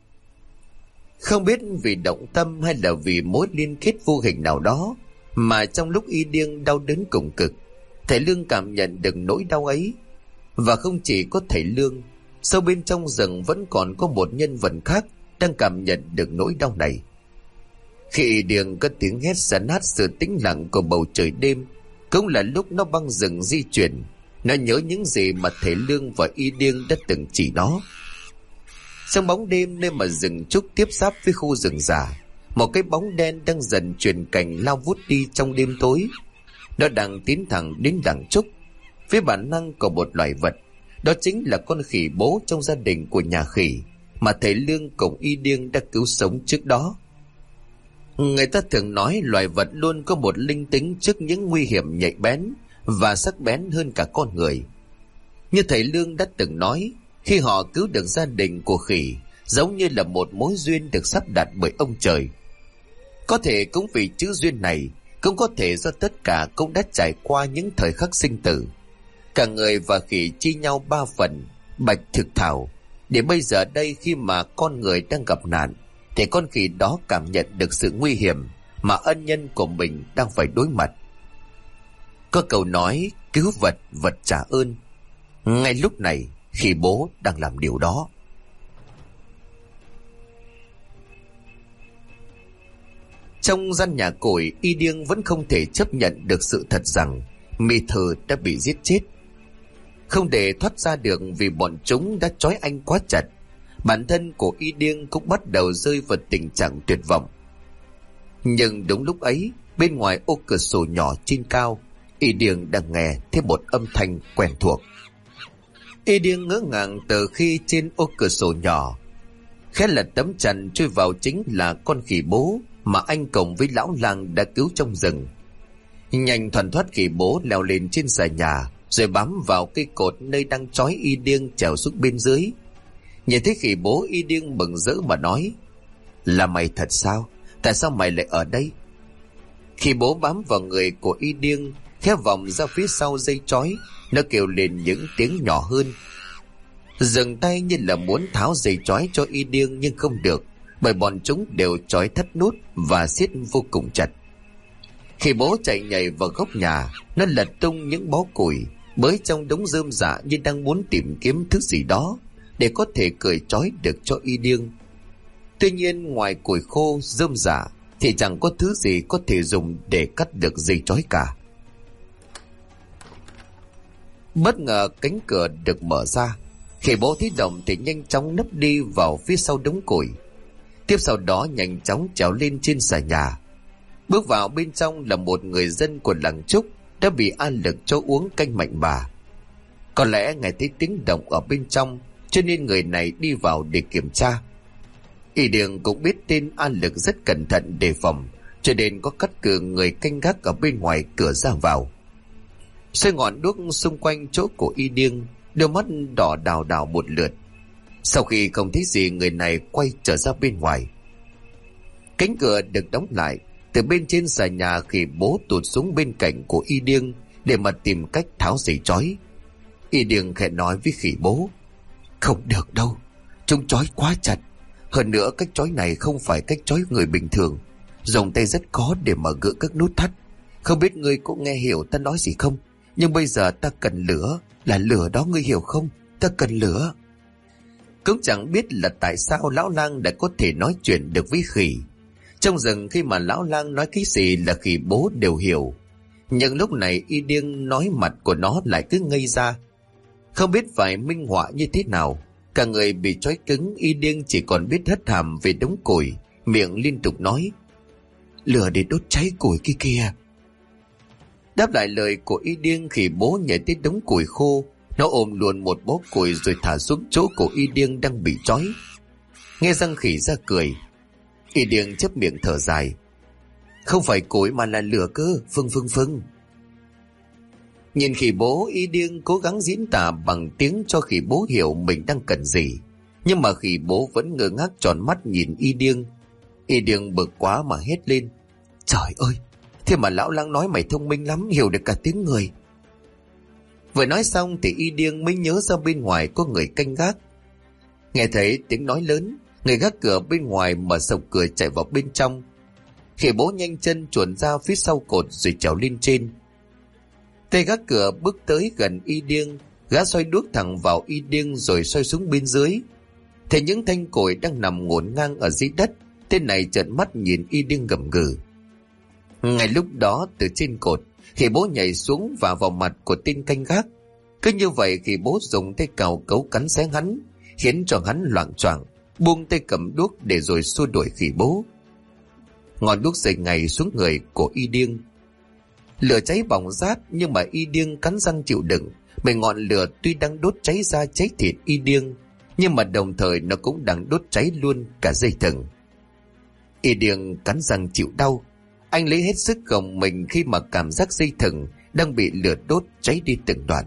Không biết vì động tâm hay là vì mối liên kết vô hình nào đó mà trong lúc Y Điêng đau đớn cùng cực, thầy Lương cảm nhận được nỗi đau ấy. Và không chỉ có thầy Lương, sâu bên trong rừng vẫn còn có một nhân vật khác đang cảm nhận được nỗi đau này. Khi Y Điêng có tiếng hét xé nát sự tĩnh lặng của bầu trời đêm, cũng là lúc nó băng rừng di chuyển. Nó nhớ những gì mà thầy Lương và Y Điêng đã từng chỉ nó. Trong bóng đêm nơi mà rừng trúc tiếp giáp với khu rừng già, một cái bóng đen đang dần chuyển cảnh lao vút đi trong đêm tối. Nó đang tiến thẳng đến làng Trúc. với bản năng của một loài vật. Đó chính là con khỉ bố trong gia đình của nhà khỉ mà thầy Lương cùng Y Điêng đã cứu sống trước đó. Người ta thường nói loài vật luôn có một linh tính trước những nguy hiểm nhạy bén và sắc bén hơn cả con người. Như thầy Lương đã từng nói, khi họ cứu được gia đình của khỉ, giống như là một mối duyên được sắp đặt bởi ông trời. Có thể cũng vì chữ duyên này, cũng có thể do tất cả cũng đã trải qua những thời khắc sinh tử. Cả người và khỉ chia nhau 3 phần, bạch thực thảo, để bây giờ đây khi mà con người đang gặp nạn, thì con khỉ đó cảm nhận được sự nguy hiểm mà ân nhân của mình đang phải đối mặt. Có câu nói cứu vật, vật trả ơn. Ngay lúc này, khỉ bố đang làm điều đó. Trong gian nhà củi, Y Điêng vẫn không thể chấp nhận được sự thật rằng Mị Thử đã bị giết chết. Không để thoát ra được vì bọn chúng đã trói anh quá chặt, bản thân của Y Điêng cũng bắt đầu rơi vào tình trạng tuyệt vọng. Nhưng đúng lúc ấy, bên ngoài ô cửa sổ nhỏ trên cao, Y Điêng đang nghe thấy một âm thanh quen thuộc. Y Điêng ngỡ ngàng từ khi trên ô cửa sổ nhỏ khẽ lật tấm chắn chui vào chính là con khỉ bố mà anh cùng với lão lang đã cứu trong rừng. Nhanh thoăn thoắt, khỉ bố leo lên trên xà nhà rồi bám vào cây cột nơi đang trói Y Điêng trèo xuống bên dưới. Nhìn thấy khỉ bố, Y Điêng mừng rỡ mà nói: "Là mày thật sao? Tại sao mày lại ở đây?" Khỉ bố bám vào người của Y Điêng, khẽ vòng ra phía sau dây trói, nó kêu lên những tiếng nhỏ hơn. Dừng tay như là muốn tháo dây trói cho Y Điêng nhưng không được, bởi bọn chúng đều trói thắt nút và siết vô cùng chặt. Khi bố chạy nhảy vào góc nhà, nó lật tung những bó củi bới trong đống rơm rạ như đang muốn tìm kiếm thứ gì đó để có thể cởi trói được cho Y Điêng. Tuy nhiên ngoài củi khô, rơm rạ thì chẳng có thứ gì có thể dùng để cắt được dây trói cả. Bất ngờ cánh cửa được mở ra. Khi bố thấy động thì nhanh chóng nấp đi vào phía sau đống củi. Tiếp sau đó nhanh chóng trèo lên trên xà nhà. Bước vào bên trong là một người dân của làng Trúc đã bị An Lực cho uống canh mạnh bà. Có lẽ nghe thấy tiếng động ở bên trong cho nên người này đi vào để kiểm tra. Y Điêng cũng biết tên An Lực rất cẩn thận đề phòng, cho nên có cắt cử người canh gác ở bên ngoài cửa ra vào. Xoay ngọn đuốc xung quanh chỗ của Y Điêng, đôi mắt đỏ đào đào một lượt. Sau khi không thấy gì, người này quay trở ra bên ngoài. Cánh cửa được đóng lại. Từ bên trên xà nhà, khỉ bố tụt xuống bên cạnh của Y Điêng để mà tìm cách tháo dây trói. Y Điêng khẽ nói với khỉ bố: "Không được đâu, chúng trói quá chặt. Hơn nữa cách trói này không phải cách trói người bình thường, dùng tay rất khó để mà gỡ các nút thắt. Không biết ngươi có nghe hiểu ta nói gì không? Nhưng bây giờ ta cần lửa, là lửa đó, ngươi hiểu không? Ta cần lửa." Cũng chẳng biết là tại sao lão lang đã có thể nói chuyện được với khỉ. Trong rừng khi mà lão lang nói cái gì là khỉ bố đều hiểu. Nhưng lúc này Y Điêng nói, mặt của nó lại cứ ngây ra, không biết phải minh họa như thế nào. Cả người bị trói cứng, Y Điêng chỉ còn biết hất hàm về đống củi, miệng liên tục nói: "Lửa để đốt cháy củi kia kìa." Đáp lại lời của Y Điêng, khỉ bố nhảy tới đống củi khô. Nó ôm luôn một bó củi rồi thả xuống chỗ của Y Điêng đang bị trói. Nghe răng khỉ ra cười. Y Điêng chép miệng thở dài: "Không phải củi mà là lửa cơ, phưng." Nhìn khỉ bố, Y Điêng cố gắng diễn tả bằng tiếng cho khỉ bố hiểu mình đang cần gì. Nhưng mà khỉ bố vẫn ngơ ngác tròn mắt nhìn Y Điêng. Y Điêng bực quá mà hét lên: "Trời ơi, thế mà lão lang nói mày thông minh lắm, hiểu được cả tiếng người." Vừa nói xong thì Y Điêng mới nhớ ra bên ngoài có người canh gác. Nghe thấy tiếng nói lớn, người gác cửa bên ngoài mở sộc cửa chạy vào bên trong. Khỉ bố nhanh chân chuồn ra phía sau cột rồi trèo lên trên. Tay gác cửa bước tới gần Y Điêng, gã xoay đuốc thẳng vào Y Điêng rồi xoay xuống bên dưới. Thấy những thanh củi đang nằm ngổn ngang ở dưới đất, tên này trợn mắt nhìn Y Điêng gầm gừ. Ngay lúc đó từ trên cột, khỉ bố nhảy xuống và vào mặt của tên canh gác. Cứ như vậy khỉ bố dùng tay cào cấu cắn xé hắn, khiến cho hắn loạng choạng, buông tay cầm đuốc để rồi xua đuổi khỉ bố. Ngọn đuốc rơi ngay xuống người của Y Điêng. Lửa cháy bỏng rát, nhưng mà Y Điêng cắn răng chịu đựng, Bởi ngọn lửa tuy đang đốt cháy da cháy thịt y điêng, nhưng mà đồng thời nó cũng đang đốt cháy luôn cả dây thừng. Y điêng cắn răng chịu đau. Anh lấy hết sức gồng mình khi mà cảm giác dây thừng đang bị lửa đốt cháy đi từng đoạn.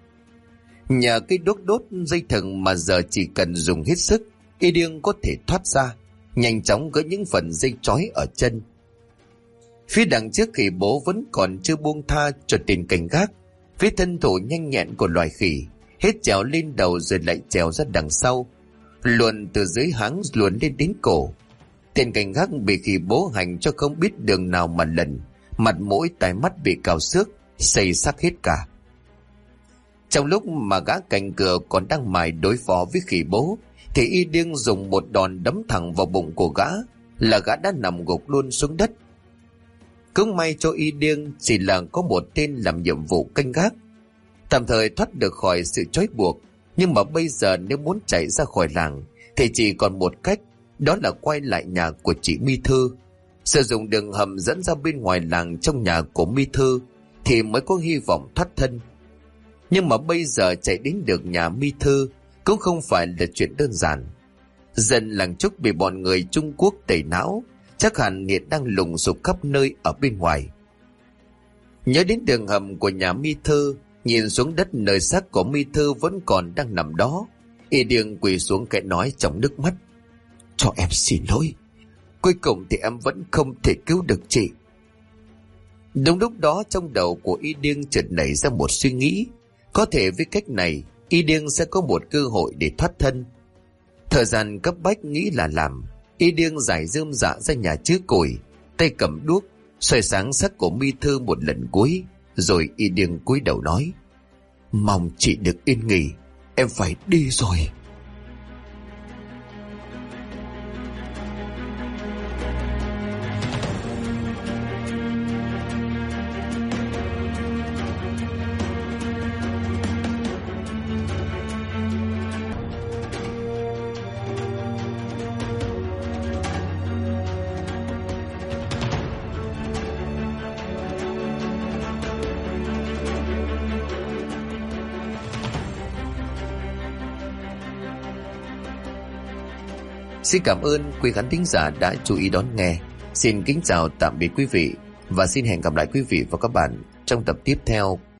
Nhờ cái đốt dây thừng mà giờ chỉ cần dùng hết sức, y điêng có thể thoát ra, nhanh chóng gỡ những phần dây trói ở chân. Phía đằng trước khỉ bố vẫn còn chưa buông tha cho tên canh gác. Phía thân thủ nhanh nhẹn của loài khỉ, hết trèo lên đầu rồi lại trèo ra đằng sau, luồn từ dưới háng luồn lên đến cổ. Tên canh gác bị khỉ bố hành cho không biết đường nào mà lần, mặt mũi tai mắt bị cào xước, xây xác hết cả. Trong lúc mà gã canh cửa còn đang mải đối phó với khỉ bố, thì y điêng dùng một đòn đấm thẳng vào bụng của gã, là gã đã nằm gục luôn xuống đất. Cũng may cho y điêng chỉ là có một tên làm nhiệm vụ canh gác, tạm thời thoát được khỏi sự trói buộc. Nhưng mà bây giờ nếu muốn chạy ra khỏi làng thì chỉ còn một cách, đó là quay lại nhà của chị Mi Thư, sử dụng đường hầm dẫn ra bên ngoài làng trong nhà của Mi Thư thì mới có hy vọng thoát thân. Nhưng mà bây giờ chạy đến được nhà Mi Thư cũng không phải là chuyện đơn giản. Dân làng Trúc bị bọn người Trung Quốc tẩy não, chắc hẳn hiện đang lùng sục khắp nơi ở bên ngoài. Nhớ đến đường hầm của nhà Mi Thư, nhìn xuống đất nơi xác của Mi Thư vẫn còn đang nằm đó, y điêng quỳ xuống kệ nói trong nước mắt: "Cho em xin lỗi, cuối cùng thì em vẫn không thể cứu được chị." Đúng lúc đó trong đầu của y điêng chợt nảy ra một suy nghĩ, có thể với cách này y điêng sẽ có một cơ hội để thoát thân. Thời gian cấp bách nghĩ là làm, y điêng giải rơm dạ ra nhà chứa củi, tay cầm đuốc soi sáng xác của Mi Thư một lần cuối, rồi y điêng cúi đầu nói: "Mong chị được yên nghỉ, em phải đi rồi." Xin cảm ơn quý khán thính giả đã chú ý đón nghe. Xin kính chào tạm biệt quý vị và xin hẹn gặp lại quý vị và các bạn trong tập tiếp theo.